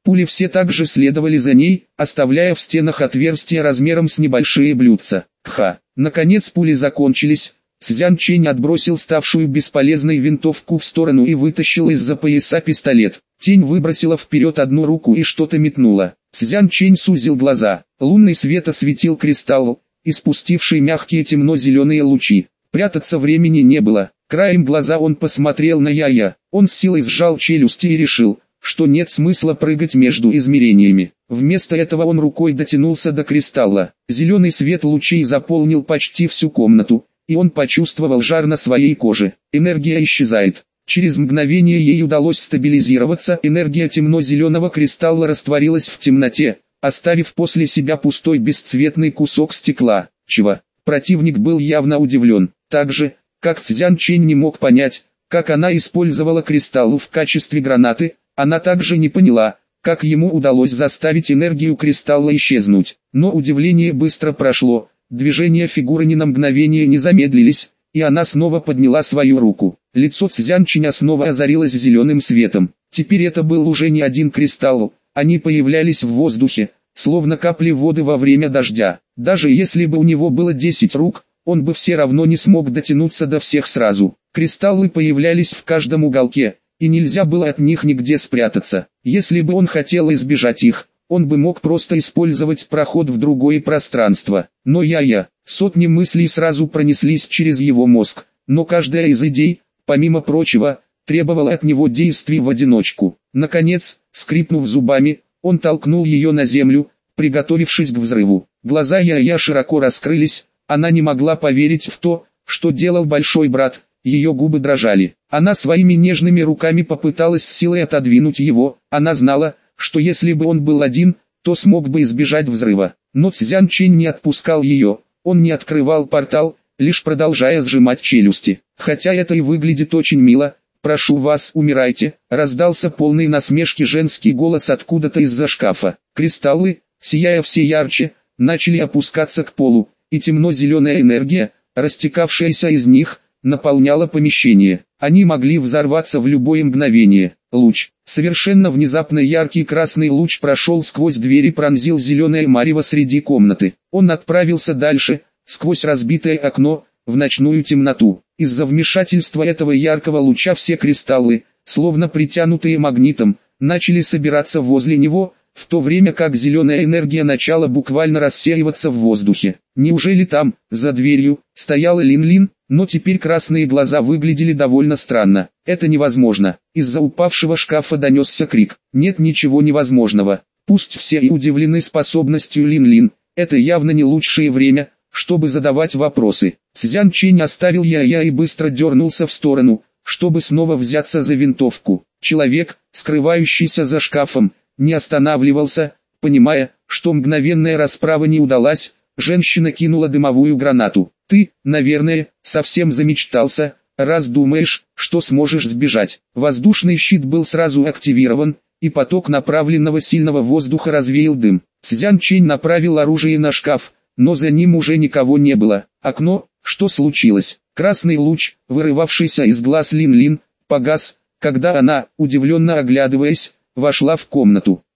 Пули все также следовали за ней, оставляя в стенах отверстия размером с небольшие блюдца. Ха! Наконец пули закончились. Цзян Чэнь отбросил ставшую бесполезной винтовку в сторону и вытащил из-за пояса пистолет. Тень выбросила вперед одну руку и что-то метнула. Цзян Чэнь сузил глаза. Лунный свет осветил кристалл, испустивший мягкие темно-зеленые лучи. Прятаться времени не было. Краем глаза он посмотрел на Яя. Он с силой сжал челюсти и решил, что нет смысла прыгать между измерениями. Вместо этого он рукой дотянулся до кристалла. Зеленый свет лучей заполнил почти всю комнату, и он почувствовал жар на своей коже. Энергия исчезает. Через мгновение ей удалось стабилизироваться. Энергия темно-зеленого кристалла растворилась в темноте, оставив после себя пустой бесцветный кусок стекла. Чего? Противник был явно удивлен. Так же, как Цзян Чэнь не мог понять, как она использовала кристалл в качестве гранаты, она также не поняла, как ему удалось заставить энергию кристалла исчезнуть. Но удивление быстро прошло, движения фигуры ни на мгновение не замедлились, и она снова подняла свою руку. Лицо Цзян Чэня снова озарилось зеленым светом. Теперь это был уже не один кристалл, они появлялись в воздухе, словно капли воды во время дождя. Даже если бы у него было десять рук, он бы все равно не смог дотянуться до всех сразу. Кристаллы появлялись в каждом уголке, и нельзя было от них нигде спрятаться. Если бы он хотел избежать их, он бы мог просто использовать проход в другое пространство. Но я-я, сотни мыслей сразу пронеслись через его мозг, но каждая из идей, помимо прочего, требовала от него действий в одиночку. Наконец, скрипнув зубами, он толкнул ее на землю, приготовившись к взрыву. Глаза я-я широко раскрылись, она не могла поверить в то, что делал большой брат. Ее губы дрожали. Она своими нежными руками попыталась с силой отодвинуть его. Она знала, что если бы он был один, то смог бы избежать взрыва. Но Цзян Чэнь не отпускал ее. Он не открывал портал, лишь продолжая сжимать челюсти. Хотя это и выглядит очень мило. «Прошу вас, умирайте», — раздался полный насмешки женский голос откуда-то из-за шкафа. Кристаллы, сияя все ярче, начали опускаться к полу, и темно-зеленая энергия, растекавшаяся из них, наполняла помещение. Они могли взорваться в любое мгновение. Луч. Совершенно внезапно яркий красный луч прошел сквозь дверь и пронзил зеленое марево среди комнаты. Он отправился дальше, сквозь разбитое окно, в ночную темноту. Из-за вмешательства этого яркого луча все кристаллы, словно притянутые магнитом, начали собираться возле него, в то время как зеленая энергия начала буквально рассеиваться в воздухе. Неужели там, за дверью, стояла Лин-Лин? Но теперь красные глаза выглядели довольно странно. Это невозможно. Из-за упавшего шкафа донесся крик. Нет ничего невозможного. Пусть все и удивлены способностью Лин-Лин, это явно не лучшее время, чтобы задавать вопросы. Цзян Чэнь оставил я-я и быстро дернулся в сторону, чтобы снова взяться за винтовку. Человек, скрывающийся за шкафом, не останавливался, понимая, что мгновенная расправа не удалась. Женщина кинула дымовую гранату. «Ты, наверное, совсем замечтался, раз думаешь, что сможешь сбежать». Воздушный щит был сразу активирован, и поток направленного сильного воздуха развеял дым. Цзян Чэнь направил оружие на шкаф, но за ним уже никого не было. Окно, что случилось? Красный луч, вырывавшийся из глаз Лин-Лин, погас, когда она, удивленно оглядываясь, вошла в комнату.